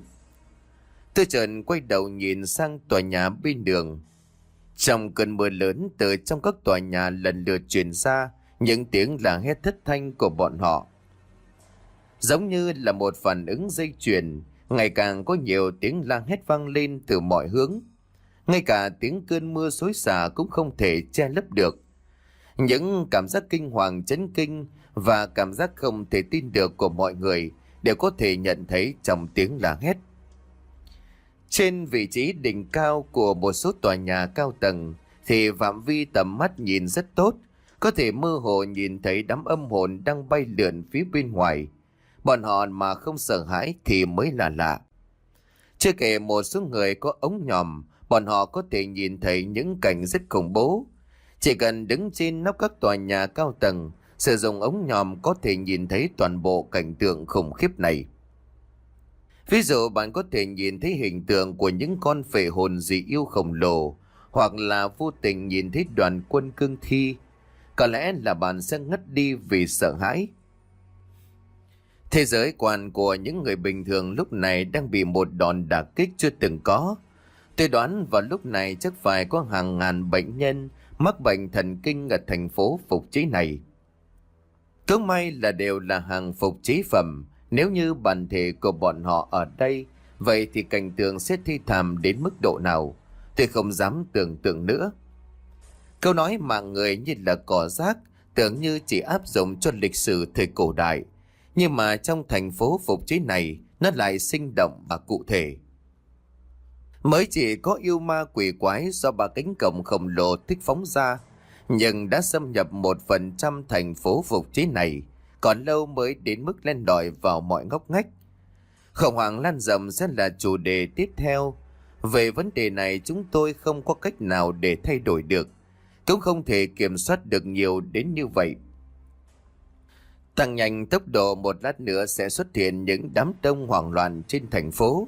Tôi chợt quay đầu nhìn sang tòa nhà bên đường. Trong cơn mưa lớn, từ trong các tòa nhà lần lượt truyền ra những tiếng là hét thất thanh của bọn họ. Giống như là một phản ứng dây chuyền, ngày càng có nhiều tiếng la hét vang lên từ mọi hướng. Ngay cả tiếng cơn mưa xối xả cũng không thể che lấp được. Những cảm giác kinh hoàng chấn kinh và cảm giác không thể tin được của mọi người đều có thể nhận thấy trong tiếng la hét. Trên vị trí đỉnh cao của một số tòa nhà cao tầng thì phạm vi tầm mắt nhìn rất tốt, có thể mơ hồ nhìn thấy đám âm hồn đang bay lượn phía bên ngoài. Bọn họ mà không sợ hãi thì mới là lạ. Chưa kể một số người có ống nhòm, bọn họ có thể nhìn thấy những cảnh rất khủng bố. Chỉ cần đứng trên nóc các tòa nhà cao tầng, sử dụng ống nhòm có thể nhìn thấy toàn bộ cảnh tượng khủng khiếp này. Ví dụ bạn có thể nhìn thấy hình tượng của những con phệ hồn dị yêu khổng lồ, hoặc là vô tình nhìn thấy đoàn quân cương thi. Có lẽ là bạn sẽ ngất đi vì sợ hãi. Thế giới quan của những người bình thường lúc này đang bị một đòn đả kích chưa từng có. Tôi đoán vào lúc này chắc phải có hàng ngàn bệnh nhân mắc bệnh thần kinh ở thành phố phục chế này. Cũng may là đều là hàng phục chế phẩm. Nếu như bản thể của bọn họ ở đây, vậy thì cảnh tượng sẽ thi thảm đến mức độ nào, tôi không dám tưởng tượng nữa. Câu nói mạng người như là cỏ rác tưởng như chỉ áp dụng cho lịch sử thời cổ đại, nhưng mà trong thành phố phục chế này nó lại sinh động và cụ thể. Mới chỉ có yêu ma quỷ quái do ba cánh cổng khổng lồ thích phóng ra, nhưng đã xâm nhập một phần trăm thành phố phục chế này, còn lâu mới đến mức len lỏi vào mọi ngóc ngách. Khủng hoảng lan rộng sẽ là chủ đề tiếp theo. Về vấn đề này chúng tôi không có cách nào để thay đổi được, cũng không thể kiểm soát được nhiều đến như vậy. Tăng nhanh tốc độ, một lát nữa sẽ xuất hiện những đám đông hoảng loạn trên thành phố.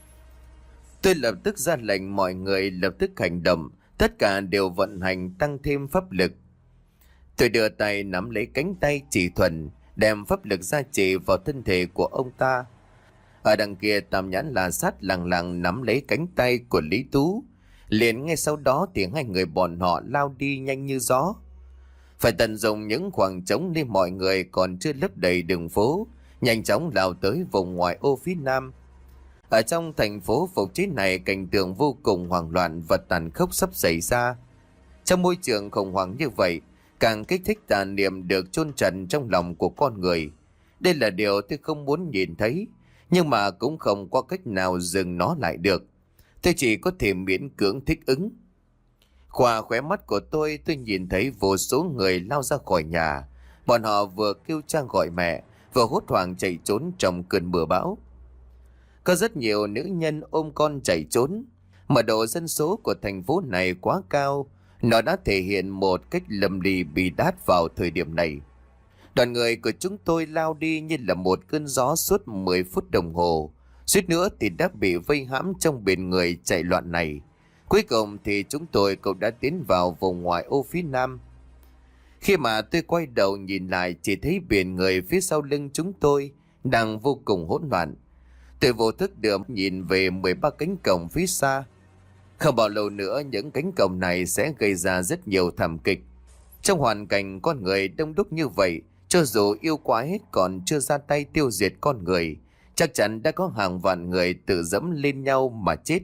Tôi lập tức ra lệnh mọi người lập tức hành động, tất cả đều vận hành tăng thêm pháp lực. Tôi đưa tay nắm lấy cánh tay chị Thuần, đem pháp lực gia trì vào thân thể của ông ta. Ở đằng kia Tam Nhãn là sát lằng lằng nắm lấy cánh tay của Lý Tú. Liền ngay sau đó thì hai người bọn họ lao đi nhanh như gió. Phải tận dụng những khoảng trống nên mọi người còn chưa lấp đầy đường phố, nhanh chóng lao tới vùng ngoại ô phía nam. Ở trong thành phố phục chế này, cảnh tượng vô cùng hoảng loạn và tàn khốc sắp xảy ra. Trong môi trường khủng hoảng như vậy, càng kích thích tà niệm được chôn chặt trong lòng của con người. Đây là điều tôi không muốn nhìn thấy, nhưng mà cũng không có cách nào dừng nó lại được. Tôi chỉ có thể miễn cưỡng thích ứng. Qua khóe mắt của tôi, tôi nhìn thấy vô số người lao ra khỏi nhà. Bọn họ vừa kêu cha gọi mẹ, vừa hốt hoảng chạy trốn trong cơn mưa bão. Có rất nhiều nữ nhân ôm con chạy trốn. Mật độ dân số của thành phố này quá cao, nó đã thể hiện một cách lầm lì bị đát vào thời điểm này. Đoàn người của chúng tôi lao đi như là một cơn gió suốt mười phút đồng hồ. Suýt nữa thì đã bị vây hãm trong biển người chạy loạn này. Cuối cùng thì chúng tôi cũng đã tiến vào vùng ngoại ô phía nam. Khi mà tôi quay đầu nhìn lại, chỉ thấy biển người phía sau lưng chúng tôi đang vô cùng hỗn loạn. Tôi vô thức được nhìn về mười ba cánh cổng phía xa. Không bao lâu nữa những cánh cổng này sẽ gây ra rất nhiều thảm kịch. Trong hoàn cảnh con người đông đúc như vậy, cho dù yêu quái còn chưa ra tay tiêu diệt con người, chắc chắn đã có hàng vạn người tự dẫm lên nhau mà chết.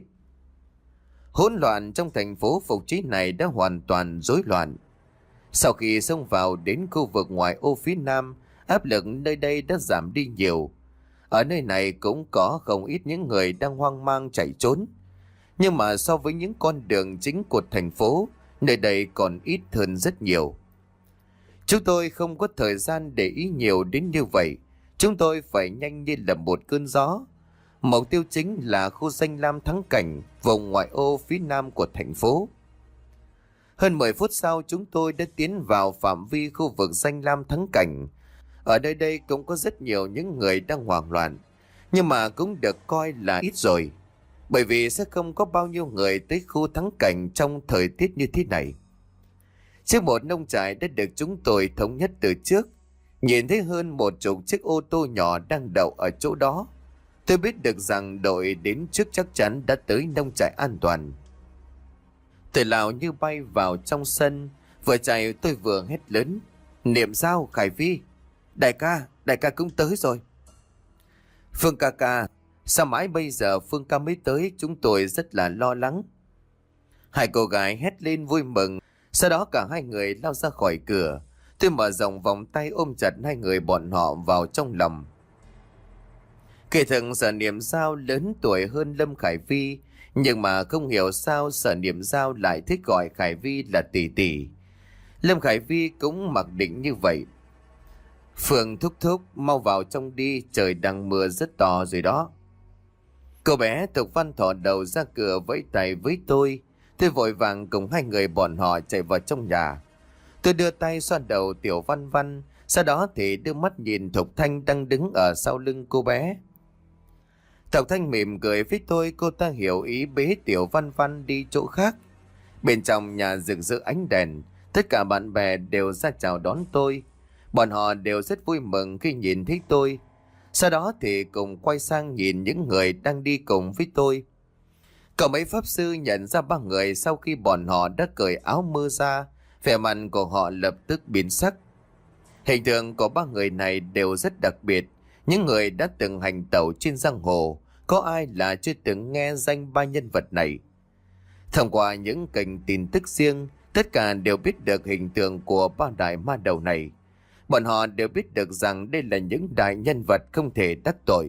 Hỗn loạn trong thành phố phục chế này đã hoàn toàn rối loạn. Sau khi xông vào đến khu vực ngoại ô phía nam, áp lực nơi đây đã giảm đi nhiều. Ở nơi này cũng có không ít những người đang hoang mang chạy trốn. Nhưng mà so với những con đường chính của thành phố, nơi đây còn ít hơn rất nhiều. Chúng tôi không có thời gian để ý nhiều đến như vậy. Chúng tôi phải nhanh như là một cơn gió. Mục tiêu chính là khu danh lam thắng cảnh, vùng ngoại ô phía nam của thành phố. Hơn mười phút sau, chúng tôi đã tiến vào phạm vi khu vực danh lam thắng cảnh. Ở nơi đây cũng có rất nhiều những người đang hoảng loạn, nhưng mà cũng được coi là ít rồi, bởi vì sẽ không có bao nhiêu người tới khu thắng cảnh trong thời tiết như thế này. Chiếc một nông trại đã được chúng tôi thống nhất từ trước. Nhìn thấy hơn một chục chiếc ô tô nhỏ đang đậu ở chỗ đó, tôi biết được rằng đội đến trước chắc chắn đã tới nông trại an toàn. Tôi lao như bay vào trong sân, vừa chạy tôi vừa hét lớn: Niệm Giao, Khải Vi, đại ca, đại ca cũng tới rồi. Phương ca ca, sao mãi bây giờ Phương ca mới tới, chúng tôi rất là lo lắng. Hai cô gái hét lên vui mừng, sau đó cả hai người lao ra khỏi cửa. Tôi mở rộng vòng tay ôm chặt hai người bọn họ vào trong lòng. Kỳ thực Sở Niệm Giao lớn tuổi hơn Lâm Khải Vi, nhưng mà không hiểu sao Sở Niệm Giao lại thích gọi Khải Vi là tỷ tỷ. Lâm Khải Vi cũng mặc định như vậy. Phương thúc thúc, mau vào trong đi, trời đang mưa rất to rồi đó. Cô bé Tục Văn thò đầu ra cửa vẫy tay với tôi. Tôi vội vàng cùng hai người bọn họ chạy vào trong nhà. Tôi đưa tay xoa đầu Tiểu Văn Văn, sau đó thì đưa mắt nhìn Thục Thanh đang đứng ở sau lưng cô bé. Thục Thanh mỉm cười với tôi, cô ta hiểu ý bế Tiểu Văn Văn đi chỗ khác. Bên trong nhà rực rỡ ánh đèn, tất cả bạn bè đều ra chào đón tôi. Bọn họ đều rất vui mừng khi nhìn thấy tôi. Sau đó thì cùng quay sang nhìn những người đang đi cùng với tôi. Cậu mấy pháp sư nhận ra ba người sau khi bọn họ đã cởi áo mưa ra, vẻ mặt của họ lập tức biến sắc. Hình tượng của ba người này đều rất đặc biệt, những người đã từng hành tẩu trên giang hồ, có ai là chưa từng nghe danh ba nhân vật này. Thông qua những kênh tin tức riêng, tất cả đều biết được hình tượng của ba đại ma đầu này. Bọn họ đều biết được rằng đây là những đại nhân vật không thể đắc tội.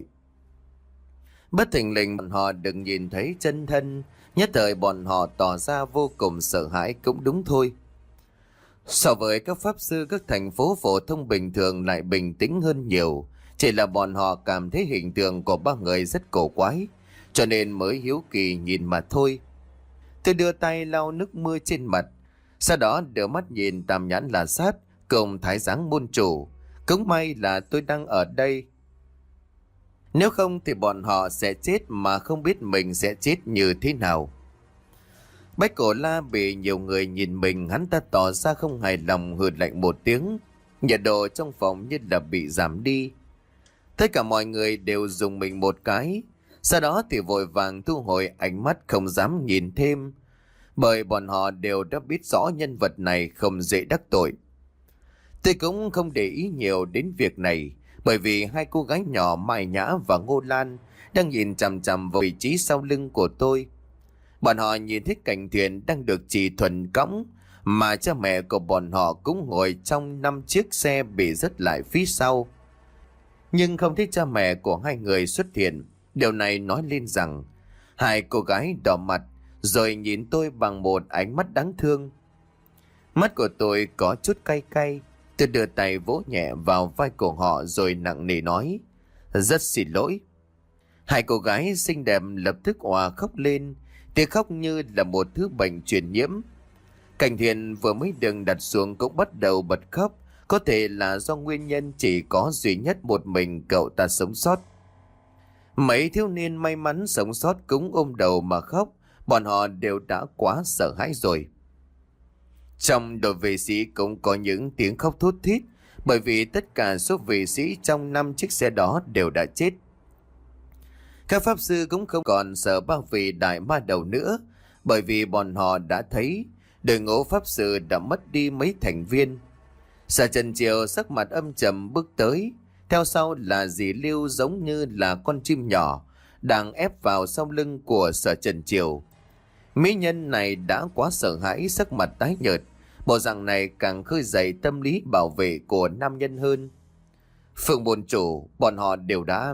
Bất thình lình bọn họ được nhìn thấy chân thân, nhất thời bọn họ tỏ ra vô cùng sợ hãi cũng đúng thôi. So với các pháp sư các thành phố phổ thông bình thường lại bình tĩnh hơn nhiều, chỉ là bọn họ cảm thấy hình tượng của ba người rất cổ quái, cho nên mới hiếu kỳ nhìn mà thôi. Tôi đưa tay lau nước mưa trên mặt, sau đó đưa mắt nhìn Tam Nhãn là sát cùng Thái Giáng môn chủ. Cũng may là tôi đang ở đây, nếu không thì bọn họ sẽ chết mà không biết mình sẽ chết như thế nào. Bách Cổ La bị nhiều người nhìn mình, hắn ta tỏ ra không hài lòng, hừ lạnh một tiếng. Nhiệt độ trong phòng như là bị giảm đi. Tất cả mọi người đều dùng mình một cái, sau đó thì vội vàng thu hồi ánh mắt, không dám nhìn thêm, bởi bọn họ đều đã biết rõ nhân vật này không dễ đắc tội. Tôi cũng không để ý nhiều đến việc này, bởi vì hai cô gái nhỏ Mai Nhã và Ngô Lan đang nhìn chằm chằm vào vị trí sau lưng của tôi. Bọn họ nhìn thấy cảnh thuyền đang được chị Thuần cõng, mà cha mẹ của bọn họ cũng ngồi trong năm chiếc xe bị dứt lại phía sau. Nhưng không thấy cha mẹ của hai người xuất hiện. Điều này nói lên rằng hai cô gái đỏ mặt rồi nhìn tôi bằng một ánh mắt đáng thương. Mắt của tôi có chút cay cay. Tôi đưa tay vỗ nhẹ vào vai của họ rồi nặng nề nói: "Rất xin lỗi." Hai cô gái xinh đẹp lập tức òa khóc lên. Tiếng khóc như là một thứ bệnh truyền nhiễm. Cảnh Thiện vừa mới đừng đặt xuống cũng bắt đầu bật khóc. Có thể là do nguyên nhân chỉ có duy nhất một mình cậu ta sống sót. Mấy thiếu niên may mắn sống sót cũng ôm đầu mà khóc. Bọn họ đều đã quá sợ hãi rồi. Trong đội vệ sĩ cũng có những tiếng khóc thút thít, bởi vì tất cả số vệ sĩ trong năm chiếc xe đó đều đã chết. Các pháp sư cũng không còn sợ bao vị đại ma đầu nữa, bởi vì bọn họ đã thấy đội ngũ pháp sư đã mất đi mấy thành viên. Sở Trần Triều sắc mặt âm trầm bước tới, theo sau là dì Lưu giống như là con chim nhỏ đang ép vào sau lưng của Sở Trần Triều. Mỹ nhân này đã quá sợ hãi, sắc mặt tái nhợt, bộ dạng này càng khơi dậy tâm lý bảo vệ của nam nhân hơn. Phượng Bồn Chủ, bọn họ đều đã...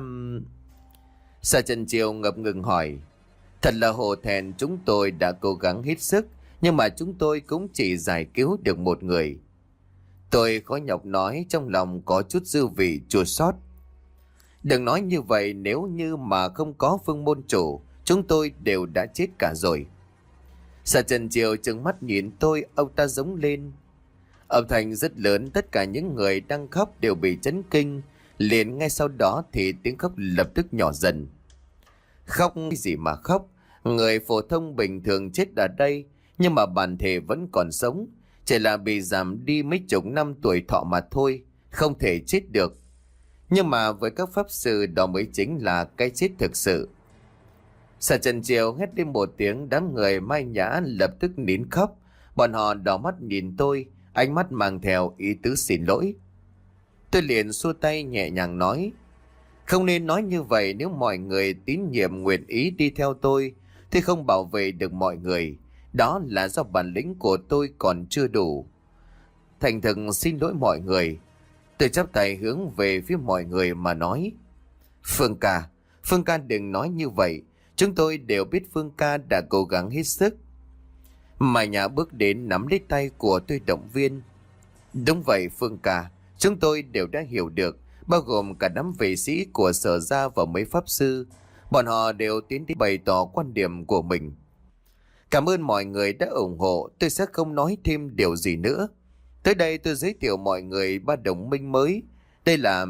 Sở Trần Triều ngập ngừng hỏi: "Thật là hổ thẹn, chúng tôi đã cố gắng hết sức, nhưng mà chúng tôi cũng chỉ giải cứu được một người." Tôi khó nhọc nói, trong lòng có chút dư vị chua xót. "Đừng nói như vậy, nếu như mà không có Phương Môn Chủ, chúng tôi đều đã chết cả rồi." Sở Trần Triều trừng mắt nhìn tôi, ông ta giống lên. Âm thanh rất lớn, tất cả những người đang khóc đều bị chấn kinh. Liền ngay sau đó thì tiếng khóc lập tức nhỏ dần. Khóc cái gì mà khóc? Người phổ thông bình thường chết ở đây, nhưng mà bản thể vẫn còn sống, chỉ là bị giảm đi mấy chục năm tuổi thọ mà thôi, không thể chết được. Nhưng mà với các pháp sư, đó mới chính là cái chết thực sự. Sở Trần Triều hét lên một tiếng, đám người Mai Nhã lập tức nín khóc. Bọn họ đỏ mắt nhìn tôi, ánh mắt mang theo ý tứ xin lỗi. Tôi liền xua tay nhẹ nhàng nói: "Không nên nói như vậy, nếu mọi người tín nhiệm nguyện ý đi theo tôi thì không bảo vệ được mọi người. Đó là do bản lĩnh của tôi còn chưa đủ. Thành thực xin lỗi mọi người." Tôi chắp tay hướng về phía mọi người mà nói: "Phương ca, Phương ca đừng nói như vậy. Chúng tôi đều biết Phương ca đã cố gắng hết sức." Mai Nhã bước đến nắm lấy tay của tôi động viên: "Đúng vậy Phương ca, chúng tôi đều đã hiểu được, bao gồm cả đám vệ sĩ của Sở Gia và mấy pháp sư. Bọn họ đều tiến đến bày tỏ quan điểm của mình. Cảm ơn mọi người đã ủng hộ, tôi sẽ không nói thêm điều gì nữa. Tới đây tôi giới thiệu mọi người ba đồng minh mới. Đây là..."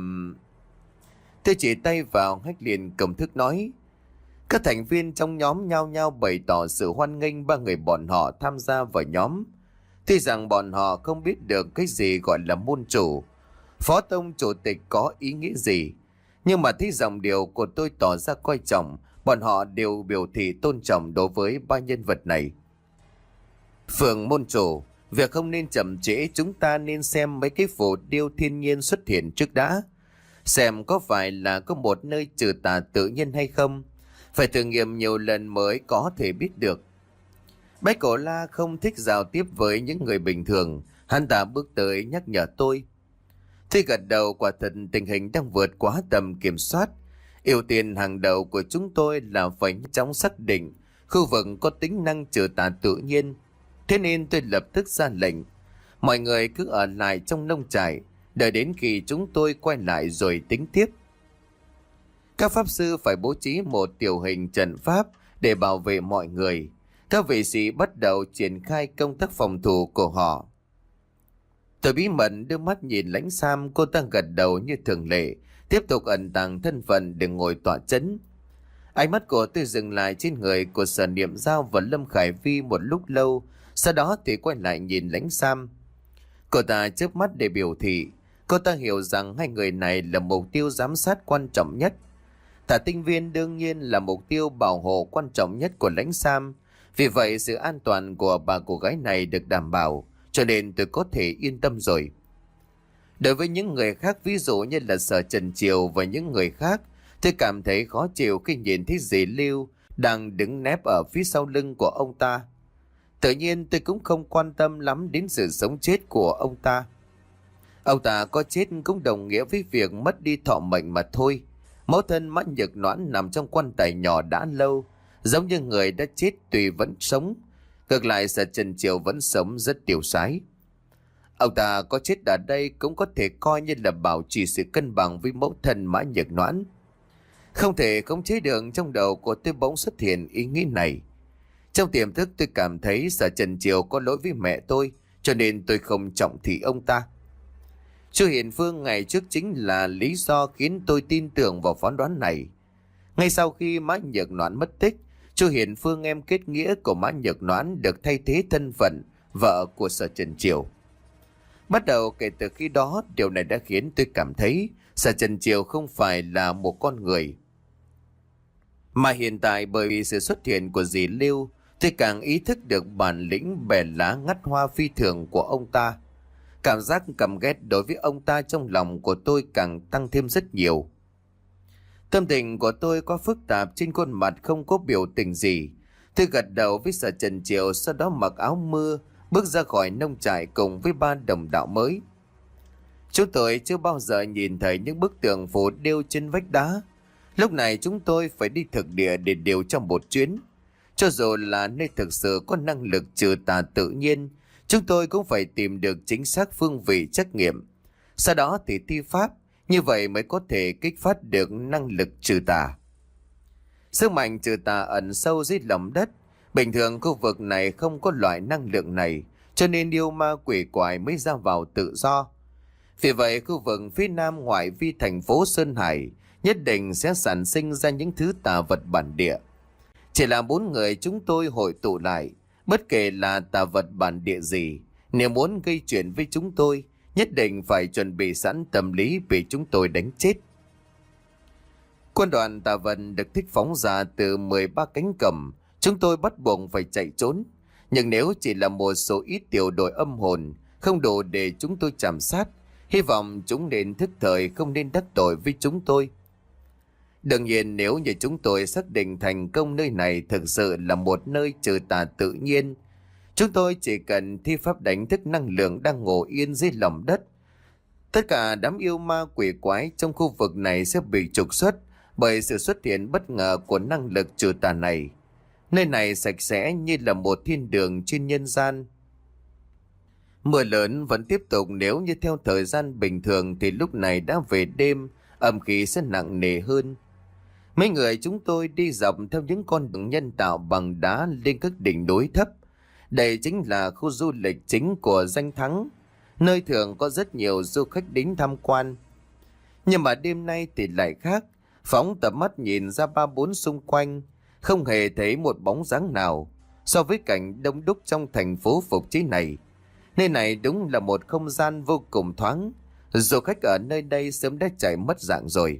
Tôi chỉ tay vào Hách Liên cầm thức nói. Các thành viên trong nhóm nhao nhao bày tỏ sự hoan nghênh ba người bọn họ tham gia vào nhóm. Tuy rằng bọn họ không biết được cái gì gọi là môn chủ, phó tông chủ tịch có ý nghĩa gì, nhưng mà thấy dòng điều của tôi tỏ ra coi trọng, bọn họ đều biểu thị tôn trọng đối với ba nhân vật này. Phượng môn chủ, việc không nên chậm trễ, chúng ta nên xem mấy cái phù điêu thiên nhiên xuất hiện trước đã. Xem có phải là có một nơi trừ tà tự nhiên hay không. Phải thử nghiệm nhiều lần mới có thể biết được. Bách Cổ La không thích giao tiếp với những người bình thường. Hắn ta bước tới nhắc nhở tôi. Tôi gật đầu, quả thật tình hình đang vượt quá tầm kiểm soát. Ưu tiên hàng đầu của chúng tôi là phải nhanh chóng xác định khu vực có tính năng trừ tà tự nhiên. Thế nên tôi lập tức ra lệnh. Mọi người cứ ở lại trong nông trại, đợi đến khi chúng tôi quay lại rồi tính tiếp. Các pháp sư phải bố trí một tiểu hình trận pháp để bảo vệ mọi người. Các vệ sĩ bắt đầu triển khai công tác phòng thủ của họ. Tôi bí mật đưa mắt nhìn Lãnh Sam, cô ta gật đầu như thường lệ, tiếp tục ẩn tàng thân phận để ngồi tọa chấn. Ánh mắt của tôi dừng lại trên người của Sở Niệm Giao và Lâm Khải Vi một lúc lâu, sau đó thì quay lại nhìn Lãnh Sam. Cô ta chớp mắt để biểu thị, cô ta hiểu rằng hai người này là mục tiêu giám sát quan trọng nhất. Tả Tinh Viên đương nhiên là mục tiêu bảo hộ quan trọng nhất của Lãnh Sam, vì vậy sự an toàn của bà cô gái này được đảm bảo, cho nên tôi có thể yên tâm rồi. Đối với những người khác, ví dụ như là Sở Trần Triều và những người khác, tôi cảm thấy khó chịu khi nhìn thấy dì Lưu đang đứng nép ở phía sau lưng của ông ta. Tự nhiên tôi cũng không quan tâm lắm đến sự sống chết của ông ta. Ông ta có chết cũng đồng nghĩa với việc mất đi thọ mệnh mà thôi. Mẫu thân Mã Nhược Noãn nằm trong quan tài nhỏ đã lâu, giống như người đã chết tuy vẫn sống. Ngược lại, Sở Trần Triều vẫn sống rất tiêu sái. Ông ta có chết ở đây cũng có thể coi như là bảo trì sự cân bằng với mẫu thân Mã Nhược Noãn. Không thể khống chế được, trong đầu của tôi bỗng xuất hiện ý nghĩ này. Trong tiềm thức tôi cảm thấy Sở Trần Triều có lỗi với mẹ tôi, cho nên tôi không trọng thị ông ta. Chu Hiền Phương ngày trước chính là lý do khiến tôi tin tưởng vào phán đoán này. Ngay sau khi Mã Nhược Noãn mất tích, Chu Hiền Phương, em kết nghĩa của Mã Nhược Noãn, được thay thế thân phận vợ của Sở Trần Triều. Bắt đầu kể từ khi đó, điều này đã khiến tôi cảm thấy Sở Trần Triều không phải là một con người. Mà hiện tại bởi vì sự xuất hiện của dì Lưu, tôi càng ý thức được bản lĩnh bẻ lá ngắt hoa phi thường của ông ta. Cảm giác căm ghét đối với ông ta trong lòng của tôi càng tăng thêm rất nhiều. Tâm tình của tôi có phức tạp, trên khuôn mặt không có biểu tình gì. Tôi gật đầu với Sở Trần Triều, sau đó mặc áo mưa, bước ra khỏi nông trại cùng với ba đồng đạo mới. Chúng tôi chưa bao giờ nhìn thấy những bức tượng phù điêu trên vách đá. Lúc này chúng tôi phải đi thực địa để điều trong một chuyến. Cho dù là nơi thực sự có năng lực trừ tà tự nhiên, chúng tôi cũng phải tìm được chính xác phương vị trắc nghiệm. Sau đó thì thi pháp, như vậy mới có thể kích phát được năng lực trừ tà. Sức mạnh trừ tà ẩn sâu dưới lòng đất. Bình thường khu vực này không có loại năng lượng này, cho nên yêu ma quỷ quái mới ra vào tự do. Vì vậy khu vực phía nam ngoại vi thành phố Sơn Hải nhất định sẽ sản sinh ra những thứ tà vật bản địa. Chỉ là bốn người chúng tôi hội tụ lại, bất kể là tà vật bản địa gì, nếu muốn gây chuyện với chúng tôi, nhất định phải chuẩn bị sẵn tâm lý bị chúng tôi đánh chết. Quân đoàn tà vật được thích phóng ra từ mười ba cánh cầm, chúng tôi bắt buộc phải chạy trốn. Nhưng nếu chỉ là một số ít tiểu đội âm hồn, không đủ để chúng tôi chạm sát, hy vọng chúng nên thức thời, không nên đắc tội với chúng tôi. Đương nhiên nếu như chúng tôi xác định thành công nơi này thực sự là một nơi trừ tà tự nhiên, chúng tôi chỉ cần thi pháp đánh thức năng lượng đang ngủ yên dưới lòng đất. Tất cả đám yêu ma quỷ quái trong khu vực này sẽ bị trục xuất bởi sự xuất hiện bất ngờ của năng lực trừ tà này. Nơi này sạch sẽ như là một thiên đường trên nhân gian. Mưa lớn vẫn tiếp tục, nếu như theo thời gian bình thường thì lúc này đã về đêm, âm khí sẽ nặng nề hơn. Mấy người chúng tôi đi dọc theo những con đường nhân tạo bằng đá lên các đỉnh núi thấp. Đây chính là khu du lịch chính của Danh Thắng, nơi thường có rất nhiều du khách đến tham quan. Nhưng mà đêm nay thì lại khác, phóng tầm mắt nhìn ra ba bốn xung quanh, không hề thấy một bóng dáng nào. So với cảnh đông đúc trong thành phố Phục Chí này, nơi này đúng là một không gian vô cùng thoáng. Du khách ở nơi đây sớm đã chạy mất dạng rồi.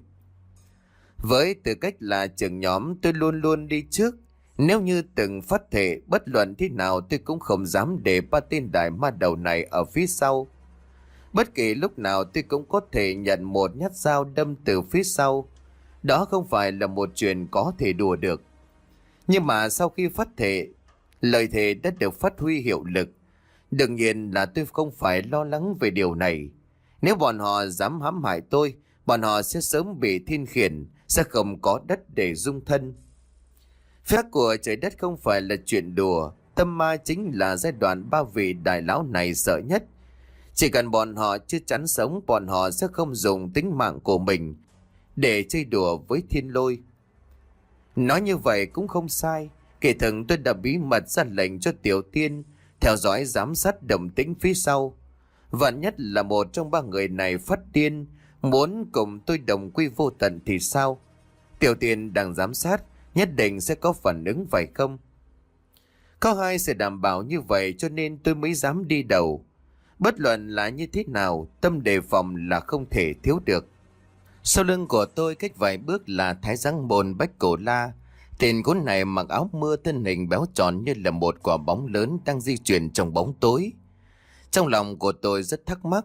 Với tư cách là trưởng nhóm, tôi luôn luôn đi trước. Nếu như từng phát thể, bất luận thế nào tôi cũng không dám để ba tên đại ma đầu này ở phía sau. Bất kỳ lúc nào tôi cũng có thể nhận một nhát dao đâm từ phía sau. Đó không phải là một chuyện có thể đùa được. Nhưng mà sau khi phát thể, lời thề đã được phát huy hiệu lực. Đương nhiên là tôi không phải lo lắng về điều này. Nếu bọn họ dám hãm hại tôi, bọn họ sẽ sớm bị thiên khiển, sẽ không có đất để dung thân. Phép của trời đất không phải là chuyện đùa. Tâm ma chính là giai đoạn ba vị đại lão này sợ nhất. Chỉ cần bọn họ chưa chắn sống, bọn họ sẽ không dùng tính mạng của mình để chơi đùa với thiên lôi. Nói như vậy cũng không sai. Kể từng tôi đã bí mật ra lệnh cho Tiểu Tiên theo dõi giám sát động tĩnh phía sau. Vạn nhất là một trong ba người này phát điên, muốn cùng tôi đồng quy vô tận thì sao? Tiểu Tiên đang giám sát, nhất định sẽ có phản ứng phải không? Có hai sẽ đảm bảo như vậy cho nên tôi mới dám đi đầu. Bất luận là như thế nào, tâm đề phòng là không thể thiếu được. Sau lưng của tôi cách vài bước là Thái Giáng Môn Bách Cổ La. Tên khốn này mặc áo mưa, thân hình béo tròn như là một quả bóng lớn đang di chuyển trong bóng tối. Trong lòng của tôi rất thắc mắc,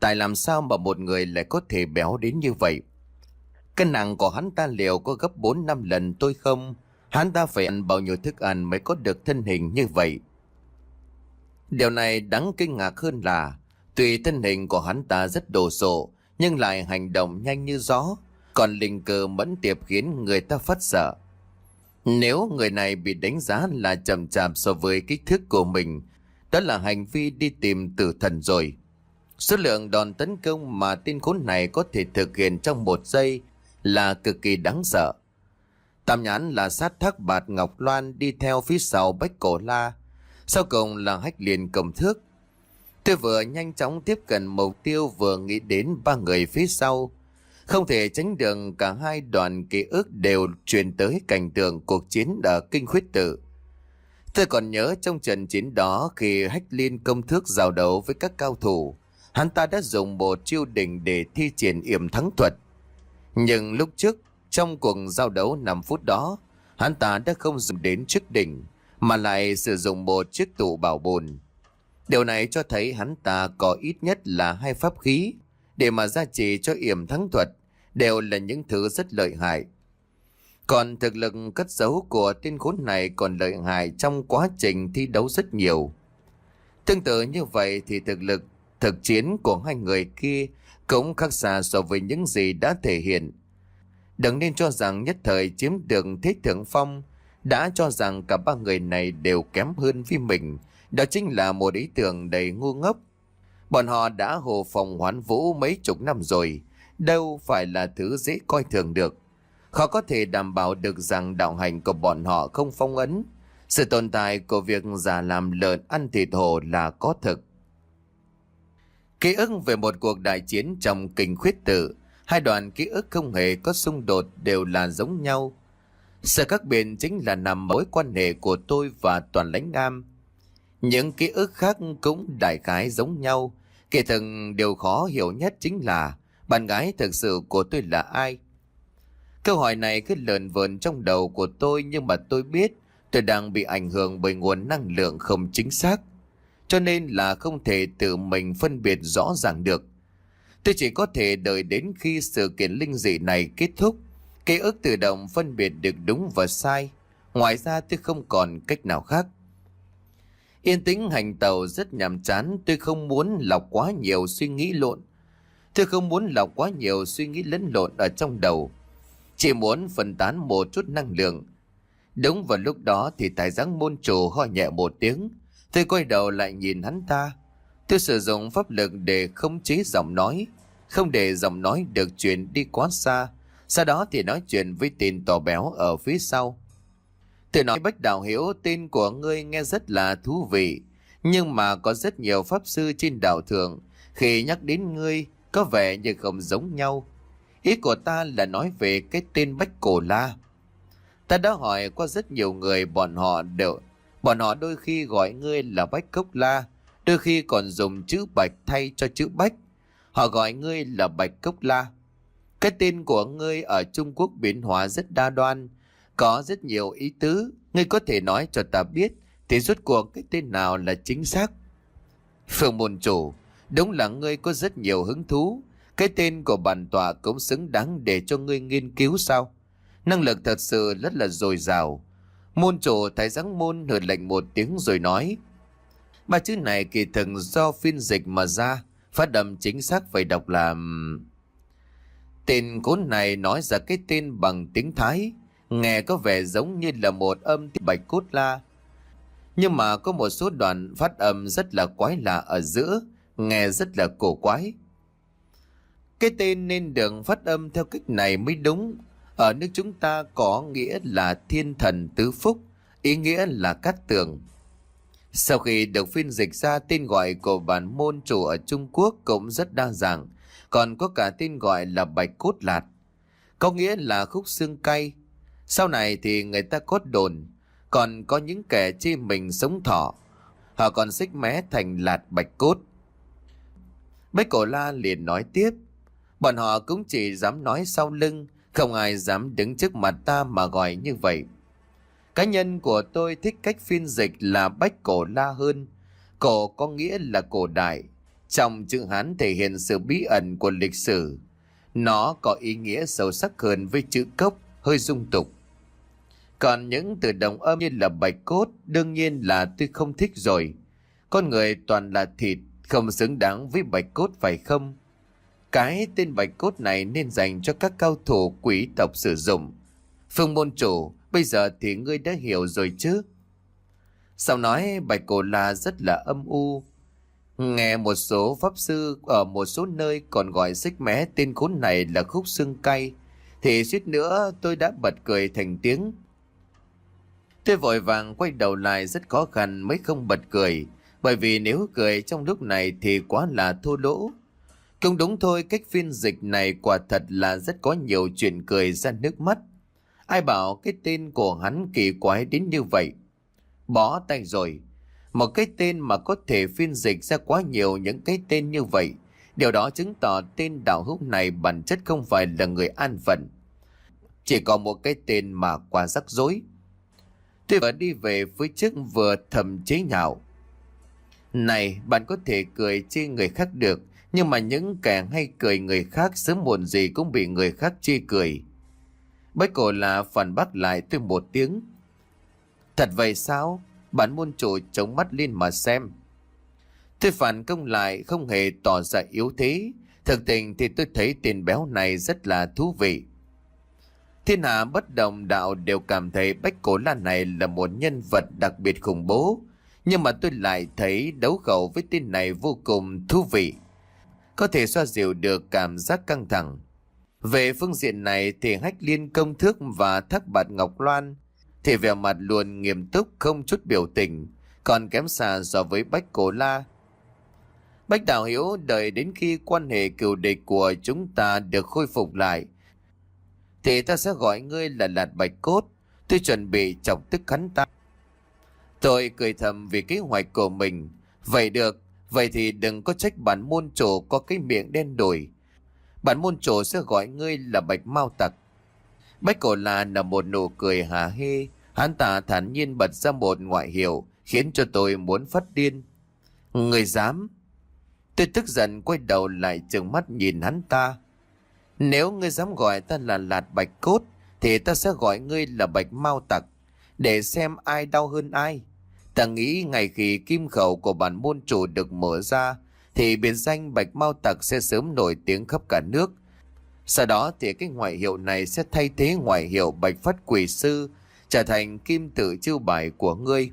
Tại làm sao mà một người lại có thể béo đến như vậy? Cân nặng của hắn ta liệu có gấp bốn năm lần tôi không? Hắn ta phải ăn bao nhiêu thức ăn mới có được thân hình như vậy? Điều này đáng kinh ngạc hơn là tuy thân hình của hắn ta rất đồ sộ nhưng lại hành động nhanh như gió, còn linh cơ mẫn tiệp khiến người ta phát sợ. Nếu người này bị đánh giá là chậm chạp so với kích thước của mình, đó là hành vi đi tìm tử thần rồi. Số lượng đòn tấn công mà tên khốn này có thể thực hiện trong một giây là cực kỳ đáng sợ. Tam Nhãn là sát thác bạt Ngọc Loan đi theo phía sau Bách Cổ La, sau cùng là Hách Liên cầm thước. Tôi vừa nhanh chóng tiếp cận mục tiêu vừa nghĩ đến ba người phía sau. Không thể tránh được cả hai đoàn ký ức đều truyền tới cảnh tượng cuộc chiến ở Kinh Khuyết Tự. Tôi còn nhớ trong trận chiến đó khi Hách Liên công thước giao đấu với các cao thủ, hắn ta đã dùng một chiêu đỉnh để thi triển yểm thắng thuật. Nhưng lúc trước, trong cuộc giao đấu năm phút đó, hắn ta đã không dùng đến chiếc đỉnh, mà lại sử dụng một chiếc tụ bảo bồn. Điều này cho thấy hắn ta có ít nhất là hai pháp khí để mà gia trì cho yểm thắng thuật, đều là những thứ rất lợi hại. Còn thực lực cất giấu của tên khốn này còn lợi hại trong quá trình thi đấu rất nhiều. Tương tự như vậy thì thực lực thực chiến của hai người kia cũng khác xa so với những gì đã thể hiện. Đừng nên cho rằng nhất thời chiếm được thế thượng phong, đã cho rằng cả ba người này đều kém hơn với mình. Đó chính là một ý tưởng đầy ngu ngốc. Bọn họ đã hồ phòng hoán vũ mấy chục năm rồi, đâu phải là thứ dễ coi thường được. Khó có thể đảm bảo được rằng đạo hành của bọn họ không phong ấn. Sự tồn tại của việc giả làm lợn ăn thịt hổ là có thực. Ký ức về một cuộc đại chiến trong Kinh Khuyết Tự, hai đoạn ký ức không hề có xung đột, đều là giống nhau. Sự khác biệt chính là nằm mối quan hệ của tôi và Toàn Lãnh Am. Những ký ức khác cũng đại khái giống nhau. Kỳ thực điều khó hiểu nhất chính là bạn gái thực sự của tôi là ai. Câu hỏi này cứ lợn vợn trong đầu của tôi, nhưng mà tôi biết tôi đang bị ảnh hưởng bởi nguồn năng lượng không chính xác, cho nên là không thể tự mình phân biệt rõ ràng được. Tôi chỉ có thể đợi đến khi sự kiện linh dị này kết thúc, ký ức tự động phân biệt được đúng và sai. Ngoài ra tôi không còn cách nào khác. Yên tĩnh hành tàu rất nhàm chán. Tôi không muốn lọc quá nhiều suy nghĩ lộn. Tôi không muốn lọc quá nhiều suy nghĩ lẫn lộn ở trong đầu. Chỉ muốn phân tán một chút năng lượng. Đúng vào lúc đó thì Thái Giáng môn chủ ho nhẹ một tiếng. Tôi quay đầu lại nhìn hắn ta. Tôi sử dụng pháp lực để khống chế giọng nói, không để giọng nói được truyền đi quá xa. Sau đó thì nói chuyện với tên to béo ở phía sau. Tôi nói: Bách Đạo Hiếu, tên của ngươi nghe rất là thú vị, nhưng mà có rất nhiều pháp sư trên đạo thượng khi nhắc đến ngươi có vẻ như không giống nhau. Ý của ta là nói về cái tên Bách Cổ La. Ta đã hỏi qua rất nhiều người, bọn họ đều bọn họ đôi khi gọi ngươi là Bách Cốc La, đôi khi còn dùng chữ Bạch thay cho chữ Bách. Họ gọi ngươi là Bạch Cốc La. Cái tên của ngươi ở Trung Quốc biến hóa rất đa đoan, có rất nhiều ý tứ. Ngươi có thể nói cho ta biết thì rốt cuộc cái tên nào là chính xác? Phương môn chủ, đúng là ngươi có rất nhiều hứng thú. Cái tên của bản tọa cũng xứng đáng để cho ngươi nghiên cứu sao? Năng lực thật sự rất là dồi dào. Môn chủ Thái Giáng môn hừ lạnh một tiếng rồi nói: ba chữ này kỳ thực do phiên dịch mà ra, phát âm chính xác phải đọc là... Tên khốn này nói ra cái tên bằng tiếng Thái, nghe có vẻ giống như là một âm tiếng Bạch Cốt La, nhưng mà có một số đoạn phát âm rất là quái lạ ở giữa, nghe rất là cổ quái. Cái tên nên được phát âm theo cách này mới đúng. Ở nước chúng ta có nghĩa là Thiên Thần Tứ Phúc, ý nghĩa là cát tường. Sau khi được phiên dịch ra, tên gọi của bản môn chủ ở Trung Quốc cũng rất đa dạng, còn có cả tên gọi là Bạch Cốt Lạt, có nghĩa là khúc xương cay. Sau này thì người ta cốt đồn, còn có những kẻ chê mình sống thọ, họ còn xích mé thành Lạt Bạch Cốt. Bách Cổ La liền nói tiếp: bọn họ cũng chỉ dám nói sau lưng, không ai dám đứng trước mặt ta mà gọi như vậy. Cá nhân của tôi thích cách phiên dịch là Bách Cổ La hơn. Cổ có nghĩa là cổ đại, Trong chữ Hán thể hiện sự bí ẩn của lịch sử. Nó có ý nghĩa sâu sắc hơn với chữ Cốc, hơi dung tục. Còn những từ đồng âm như là bạch cốt, đương nhiên là tôi không thích rồi. Con người toàn là thịt, không xứng đáng với bạch cốt phải không? Cái tên bạch cốt này nên dành cho các cao thủ quý tộc sử dụng. Phương môn chủ, bây giờ thì ngươi đã hiểu rồi chứ? Sao nói bạch cổ la rất là âm u. Nghe một số pháp sư ở một số nơi còn gọi xích mé tên khốn này là khúc xương cay, thì suýt nữa tôi đã bật cười thành tiếng. Tôi vội vàng quay đầu lại rất khó khăn mới không bật cười, bởi vì nếu cười trong lúc này thì quá là thô lỗ. Cũng đúng thôi, cách phiên dịch này quả thật là rất có nhiều chuyện cười ra nước mắt. Ai bảo cái tên của hắn kỳ quái đến như vậy? Bó tay rồi. Một cái tên mà có thể phiên dịch ra quá nhiều những cái tên như vậy. Điều đó chứng tỏ tên đạo hữu này bản chất không phải là người an phận. Chỉ có một cái tên mà quá rắc rối. Tôi vừa đi về phía trước vừa thầm chế nhạo. Này, bạn có thể cười chê người khác được, nhưng mà những kẻ hay cười người khác sớm muộn gì cũng bị người khác chê cười. Bách cổ là phản bác lại tôi một tiếng. Thật vậy sao? Bản môn chủ chống mắt lên mà xem. Tôi phản công lại, không hề tỏ ra yếu thế. Thực tình thì tôi thấy tên béo này rất là thú vị. Thiên hạ bất đồng đạo đều cảm thấy Bách Cổ La này là một nhân vật đặc biệt khủng bố. Nhưng mà tôi lại thấy đấu khẩu với tên này vô cùng thú vị. Có thể xoa dịu được cảm giác căng thẳng. Về phương diện này thì Hách Liên Công Thước và Thác Bạt Ngọc Loan thì vẻ mặt luôn nghiêm túc không chút biểu tình, còn kém xa so với Bách Cổ La. Bách đạo hữu, đợi đến khi quan hệ cừu địch của chúng ta được khôi phục lại thì ta sẽ gọi ngươi là Lạt Bạch Cốt. Tôi chuẩn bị chọc tức hắn ta. Tôi cười thầm vì kế hoạch của mình. Vậy được, vậy thì đừng có trách bản môn chủ có cái miệng đen đủi. Bản môn chủ sẽ gọi ngươi là Bạch Mao Tặc. Bách Cổ La là một nụ cười hả hê. Hắn ta thản nhiên bật ra một ngoại hiệu khiến cho tôi muốn phát điên. Người dám? Tôi tức giận quay đầu lại trừng mắt nhìn hắn ta. Nếu ngươi dám gọi ta là Lạt Bạch Cốt thì ta sẽ gọi ngươi là Bạch Mao Tặc, để xem ai đau hơn ai. Ta nghĩ ngày khi kim khẩu của bản môn chủ được mở ra thì biệt danh Bạch Mao Tặc sẽ sớm nổi tiếng khắp cả nước. Sau đó thì cái ngoại hiệu này sẽ thay thế ngoại hiệu Bạch Phát Quỷ Sư, trở thành kim tự chiêu bài của ngươi.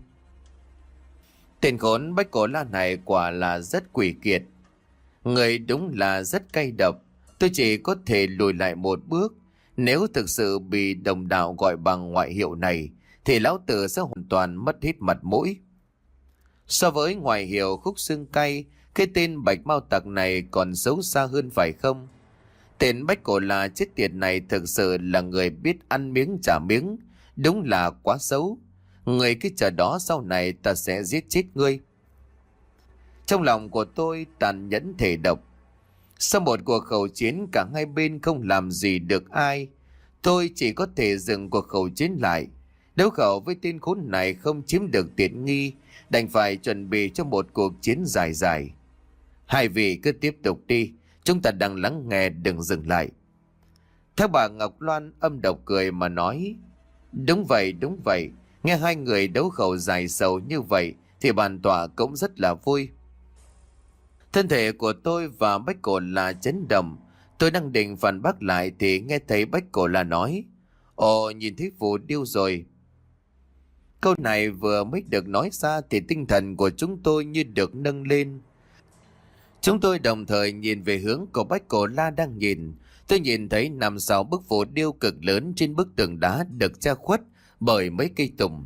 Tên khốn Bách Cổ La này quả là rất quỷ kiệt. Người đúng là rất cay độc. Tôi chỉ có thể lùi lại một bước. Nếu thực sự bị đồng đạo gọi bằng ngoại hiệu này thì lão tử sẽ hoàn toàn mất hết mặt mũi. So với ngoại hiệu khúc xương cay, cái tên Bạch Mao Tặc này còn xấu xa hơn phải không? Tên Bách Cổ La chết tiệt này thực sự là người biết ăn miếng trả miếng. Đúng là quá xấu. Người cứ chờ đó, sau này ta sẽ giết chết ngươi. Trong lòng của tôi tàn nhẫn thể độc. Sau một cuộc khẩu chiến cả hai bên không làm gì được ai. Tôi chỉ có thể dừng cuộc khẩu chiến lại. Đấu khẩu với tên khốn này không chiếm được tiện nghi, đành phải chuẩn bị cho một cuộc chiến dài dài. Hai vị cứ tiếp tục đi, chúng ta đang lắng nghe, đừng dừng lại. Thác Bà Ngọc Loan âm độc cười mà nói. Đúng vậy, đúng vậy. Nghe hai người đấu khẩu dài sầu như vậy thì bàn tọa cũng rất là vui. Thân thể của tôi và Bách Cổ La chấn động. Tôi đang định phản bác lại thì nghe thấy Bách Cổ La nói. Ồ, nhìn thấy phù điêu rồi. Câu này vừa mới được nói ra thì tinh thần của chúng tôi như được nâng lên. Chúng tôi đồng thời nhìn về hướng của Bách Cổ La đang nhìn. Tôi nhìn thấy nằm sau bức phù điêu cực lớn trên bức tường đá được che khuất bởi mấy cây tùng.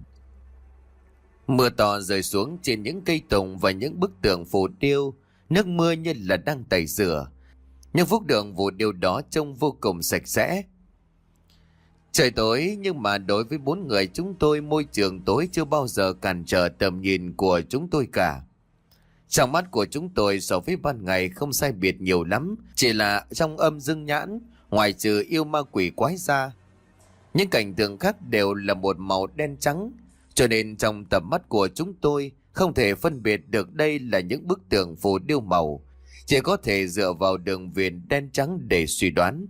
Mưa to rơi xuống trên những cây tùng và những bức tường phù điêu. Nước mưa như là đang tẩy rửa. Nhưng phúc đường phù điêu đó trông vô cùng sạch sẽ. Trời tối nhưng mà đối với bốn người chúng tôi, môi trường tối chưa bao giờ cản trở tầm nhìn của chúng tôi cả. Trong mắt của chúng tôi so với ban ngày không sai biệt nhiều lắm, chỉ là trong âm dương nhãn, ngoài trừ yêu ma quỷ quái ra, những cảnh tượng khác đều là một màu đen trắng, cho nên trong tầm mắt của chúng tôi không thể phân biệt được đây là những bức tường phù điêu màu chỉ có thể dựa vào đường viền đen trắng để suy đoán.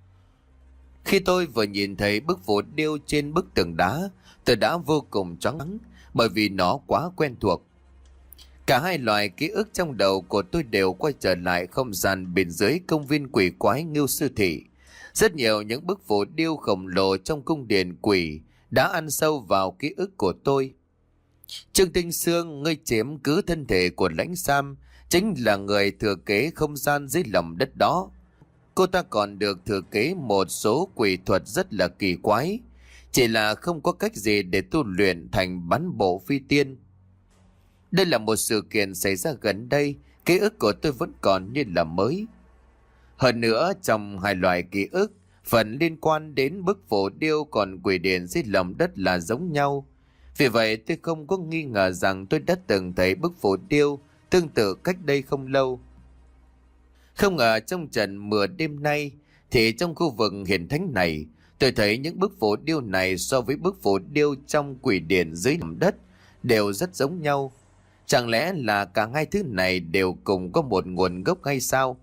Khi tôi vừa nhìn thấy bức phù điêu trên bức tường đá, tôi đã vô cùng choáng váng bởi vì nó quá quen thuộc. Cả hai loại ký ức trong đầu của tôi đều quay trở lại không gian bên dưới công viên quỷ quái Ngưu Sư Thị. Rất nhiều những bức phù điêu khổng lồ trong cung điện quỷ đã ăn sâu vào ký ức của tôi. Trương Tinh Sương, ngươi chiếm cứ thân thể của Lãnh Sam, chính là người thừa kế không gian dưới lòng đất đó. Cô ta còn được thừa kế một số quỷ thuật rất là kỳ quái, chỉ là không có cách gì để tu luyện thành bắn bộ phi tiên. Đây là một sự kiện xảy ra gần đây, ký ức của tôi vẫn còn như là mới. Hơn nữa, trong hai loại ký ức, phần liên quan đến bức phù điêu còn quỷ điện dưới lòng đất là giống nhau. Vì vậy tôi không có nghi ngờ rằng tôi đã từng thấy bức phù điêu tương tự cách đây không lâu. Không ngờ trong trận mưa đêm nay thì trong khu vực hiển thánh này, tôi thấy những bức phù điêu này so với bức phù điêu trong quỷ điện dưới lòng đất đều rất giống nhau. Chẳng lẽ là cả hai thứ này đều cùng có một nguồn gốc hay sao?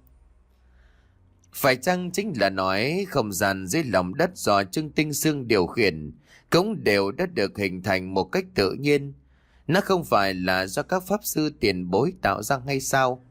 Phải chăng chính là nói không gian dưới lòng đất do Trương Tinh Sương điều khiển cũng đều đã được hình thành một cách tự nhiên? Nó không phải là do các pháp sư tiền bối tạo ra hay sao?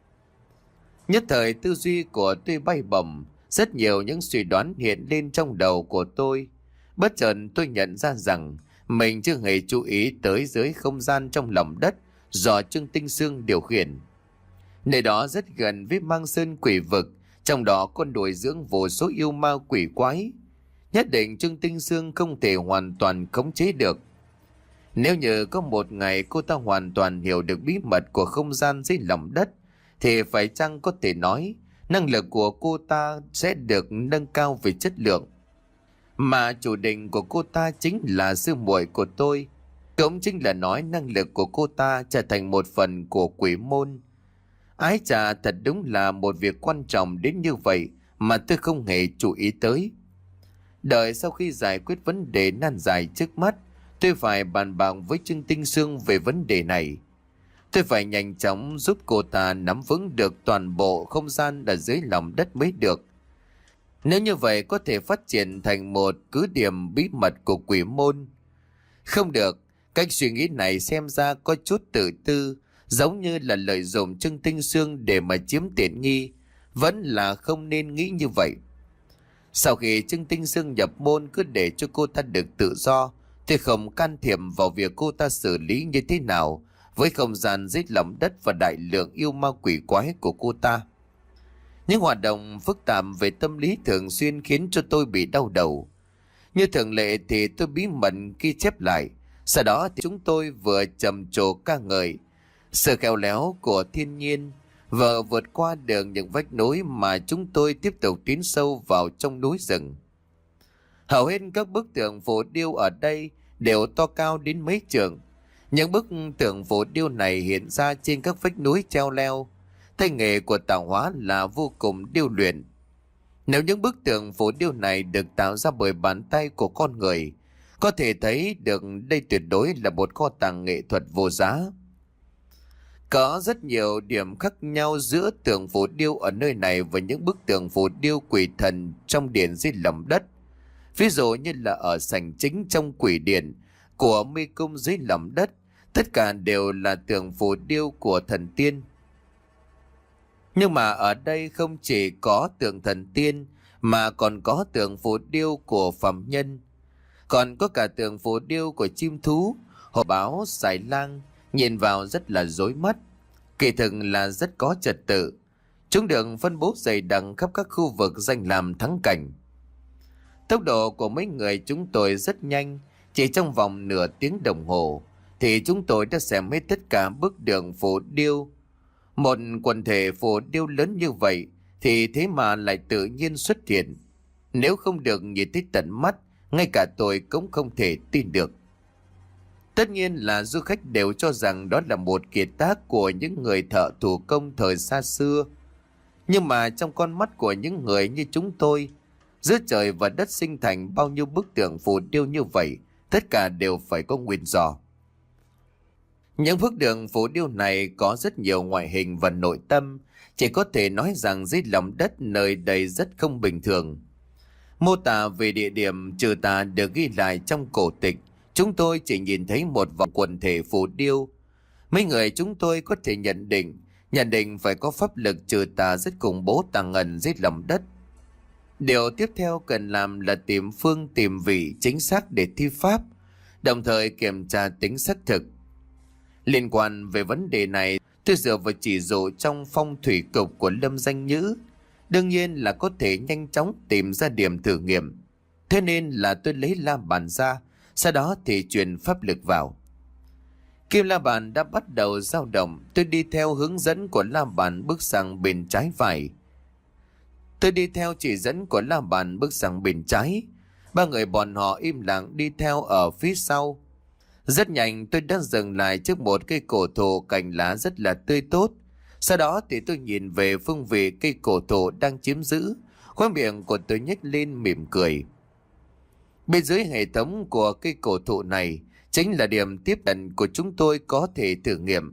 Nhất thời tư duy của tôi bay bổng, rất nhiều những suy đoán hiện lên trong đầu của tôi. Bất chợt tôi nhận ra rằng mình chưa hề chú ý tới dưới không gian trong lòng đất do Trương Tinh Sương điều khiển. Nơi đó rất gần với Mang Sơn quỷ vực, trong đó con nuôi dưỡng vô số yêu ma quỷ quái. Nhất định Trương Tinh Sương không thể hoàn toàn khống chế được. Nếu như có một ngày cô ta hoàn toàn hiểu được bí mật của không gian dưới lòng đất, thì phải chăng có thể nói năng lực của cô ta sẽ được nâng cao về chất lượng. Mà chủ định của cô ta chính là sư muội của tôi, cũng chính là nói năng lực của cô ta trở thành một phần của quỷ môn. Ái chà, thật đúng là một việc quan trọng đến như vậy mà tôi không hề chú ý tới. Đợi sau khi giải quyết vấn đề nan giải trước mắt, tôi phải bàn bạc với Trương Tinh Sương về vấn đề này. Tôi phải nhanh chóng giúp cô ta nắm vững được toàn bộ không gian ở dưới lòng đất mới được. Nếu như vậy có thể phát triển thành một cứ điểm bí mật của quỷ môn. Không được, cách suy nghĩ này xem ra có chút tự tư, giống như là lợi dụng Trương Tinh Sương để mà chiếm tiện nghi. Vẫn là không nên nghĩ như vậy. Sau khi Trương Tinh Sương nhập môn, cứ để cho cô ta được tự do, tôi không can thiệp vào việc cô ta xử lý như thế nào với không gian dưới lòng đất và đại lượng yêu ma quỷ quái của cô ta. Những hoạt động phức tạp về tâm lý thường xuyên khiến cho tôi bị đau đầu. Như thường lệ thì tôi bí mật ghi chép lại. Sau đó thì chúng tôi vừa trầm trồ ca ngợi sự khéo léo của thiên nhiên, vừa vượt qua được những vách núi mà chúng tôi tiếp tục tiến sâu vào trong núi rừng. Hầu hết các bức tượng phù điêu ở đây đều to cao đến mấy trượng. Những bức tượng phù điêu này hiện ra trên các vách núi treo leo. Tay nghề của tạo hóa là vô cùng điêu luyện. Nếu những bức tượng phù điêu này được tạo ra bởi bàn tay của con người, có thể thấy được đây tuyệt đối là một kho tàng nghệ thuật vô giá. Có rất nhiều điểm khác nhau giữa tượng phù điêu ở nơi này và những bức tượng phù điêu quỷ thần trong điện dưới lòng đất. Ví dụ như là ở sảnh chính trong quỷ điện của mê cung dưới lòng đất, tất cả đều là tượng phù điêu của thần tiên. Nhưng mà ở đây không chỉ có tượng thần tiên mà còn có tượng phù điêu của phàm nhân. Còn có cả tượng phù điêu của chim thú, hổ báo, xài lang, nhìn vào rất là rối mắt. Kỳ thực là rất có trật tự. Chúng được phân bố dày đặc khắp các khu vực danh làm thắng cảnh. Tốc độ của mấy người chúng tôi rất nhanh, chỉ trong vòng nửa tiếng đồng hồ thì chúng tôi đã xem hết tất cả bức tượng phù điêu. Một quần thể phù điêu lớn như vậy thì thế mà lại tự nhiên xuất hiện. Nếu không được nhìn thấy tận mắt, ngay cả tôi cũng không thể tin được. Tất nhiên là du khách đều cho rằng đó là một kiệt tác của những người thợ thủ công thời xa xưa. Nhưng mà trong con mắt của những người như chúng tôi, giữa trời và đất sinh thành bao nhiêu bức tượng phù điêu như vậy, tất cả đều phải có nguyên do. Những bức tượng phù điêu này có rất nhiều ngoại hình và nội tâm, chỉ có thể nói rằng dưới lòng đất nơi đây rất không bình thường. Mô tả về địa điểm trừ tà được ghi lại trong cổ tịch, chúng tôi chỉ nhìn thấy một vòng quần thể phù điêu. Mấy người chúng tôi có thể nhận định, nhận định phải có pháp lực trừ tà rất khủng bố tàng ẩn dưới lòng đất. Điều tiếp theo cần làm là tìm phương tìm vị chính xác để thi pháp, đồng thời kiểm tra tính xác thực. Liên quan về vấn đề này, tôi dựa vào chỉ dụ trong phong thủy cục của Lâm Danh Nhữ. Đương nhiên là có thể nhanh chóng tìm ra điểm thử nghiệm. Thế nên là tôi lấy la bàn ra, sau đó thì truyền pháp lực vào. Kim la bàn đã bắt đầu dao động, tôi đi theo hướng dẫn của la bàn bước sang bên trái phải. Tôi đi theo chỉ dẫn của la bàn bước sang bên trái. Ba người bọn họ im lặng đi theo ở phía sau. Rất nhanh tôi đã dừng lại trước một cây cổ thụ cành lá rất là tươi tốt. Sau đó thì tôi nhìn về phương vị cây cổ thụ đang chiếm giữ. Khóe miệng của tôi nhếch lên mỉm cười. Bên dưới hệ thống của cây cổ thụ này chính là điểm tiếp cận của chúng tôi có thể thử nghiệm.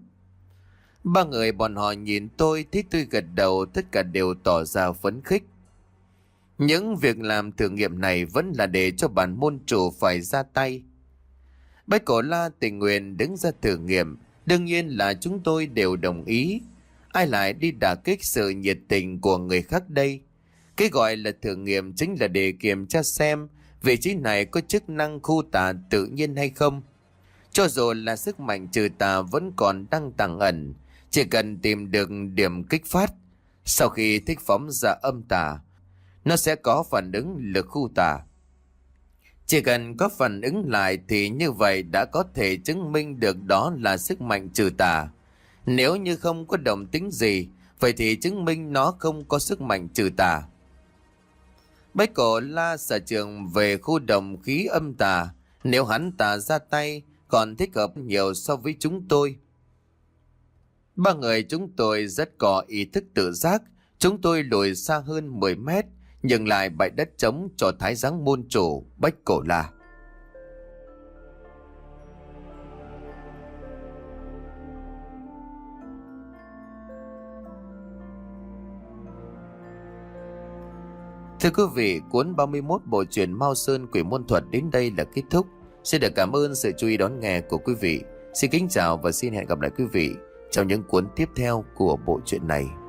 Ba người bọn họ nhìn tôi, thấy tôi gật đầu, tất cả đều tỏ ra phấn khích. Những việc làm thử nghiệm này vẫn là để cho bản môn chủ phải ra tay. Bách Cổ La tình nguyện đứng ra thử nghiệm, đương nhiên là chúng tôi đều đồng ý. Ai lại đi đả kích sự nhiệt tình của người khác đây? Cái gọi là thử nghiệm chính là để kiểm tra xem vị trí này có chức năng khu tà tự nhiên hay không. Cho dù là sức mạnh trừ tà vẫn còn đang tàng ẩn, chỉ cần tìm được điểm kích phát, sau khi thích phóng ra âm tà, nó sẽ có phản ứng lực khu tà. Chỉ cần có phản ứng lại thì như vậy đã có thể chứng minh được đó là sức mạnh trừ tà. Nếu như không có động tính gì, vậy thì chứng minh nó không có sức mạnh trừ tà. Bách Cổ La sở trường về khu động khí âm tà, nếu hắn tà ra tay còn thích hợp nhiều so với chúng tôi. Ba người chúng tôi rất có ý thức tự giác, chúng tôi lùi xa hơn mười mét, nhưng lại bãi đất trống cho thái giám môn chủ Bách Cổ La. Thưa quý vị, cuốn ba mươi mốt bộ truyện Mao Sơn Quỷ Môn Thuật đến đây là kết thúc. Xin được cảm ơn sự chú ý đón nghe của quý vị. Xin kính chào và xin hẹn gặp lại quý vị trong những cuốn tiếp theo của bộ truyện này.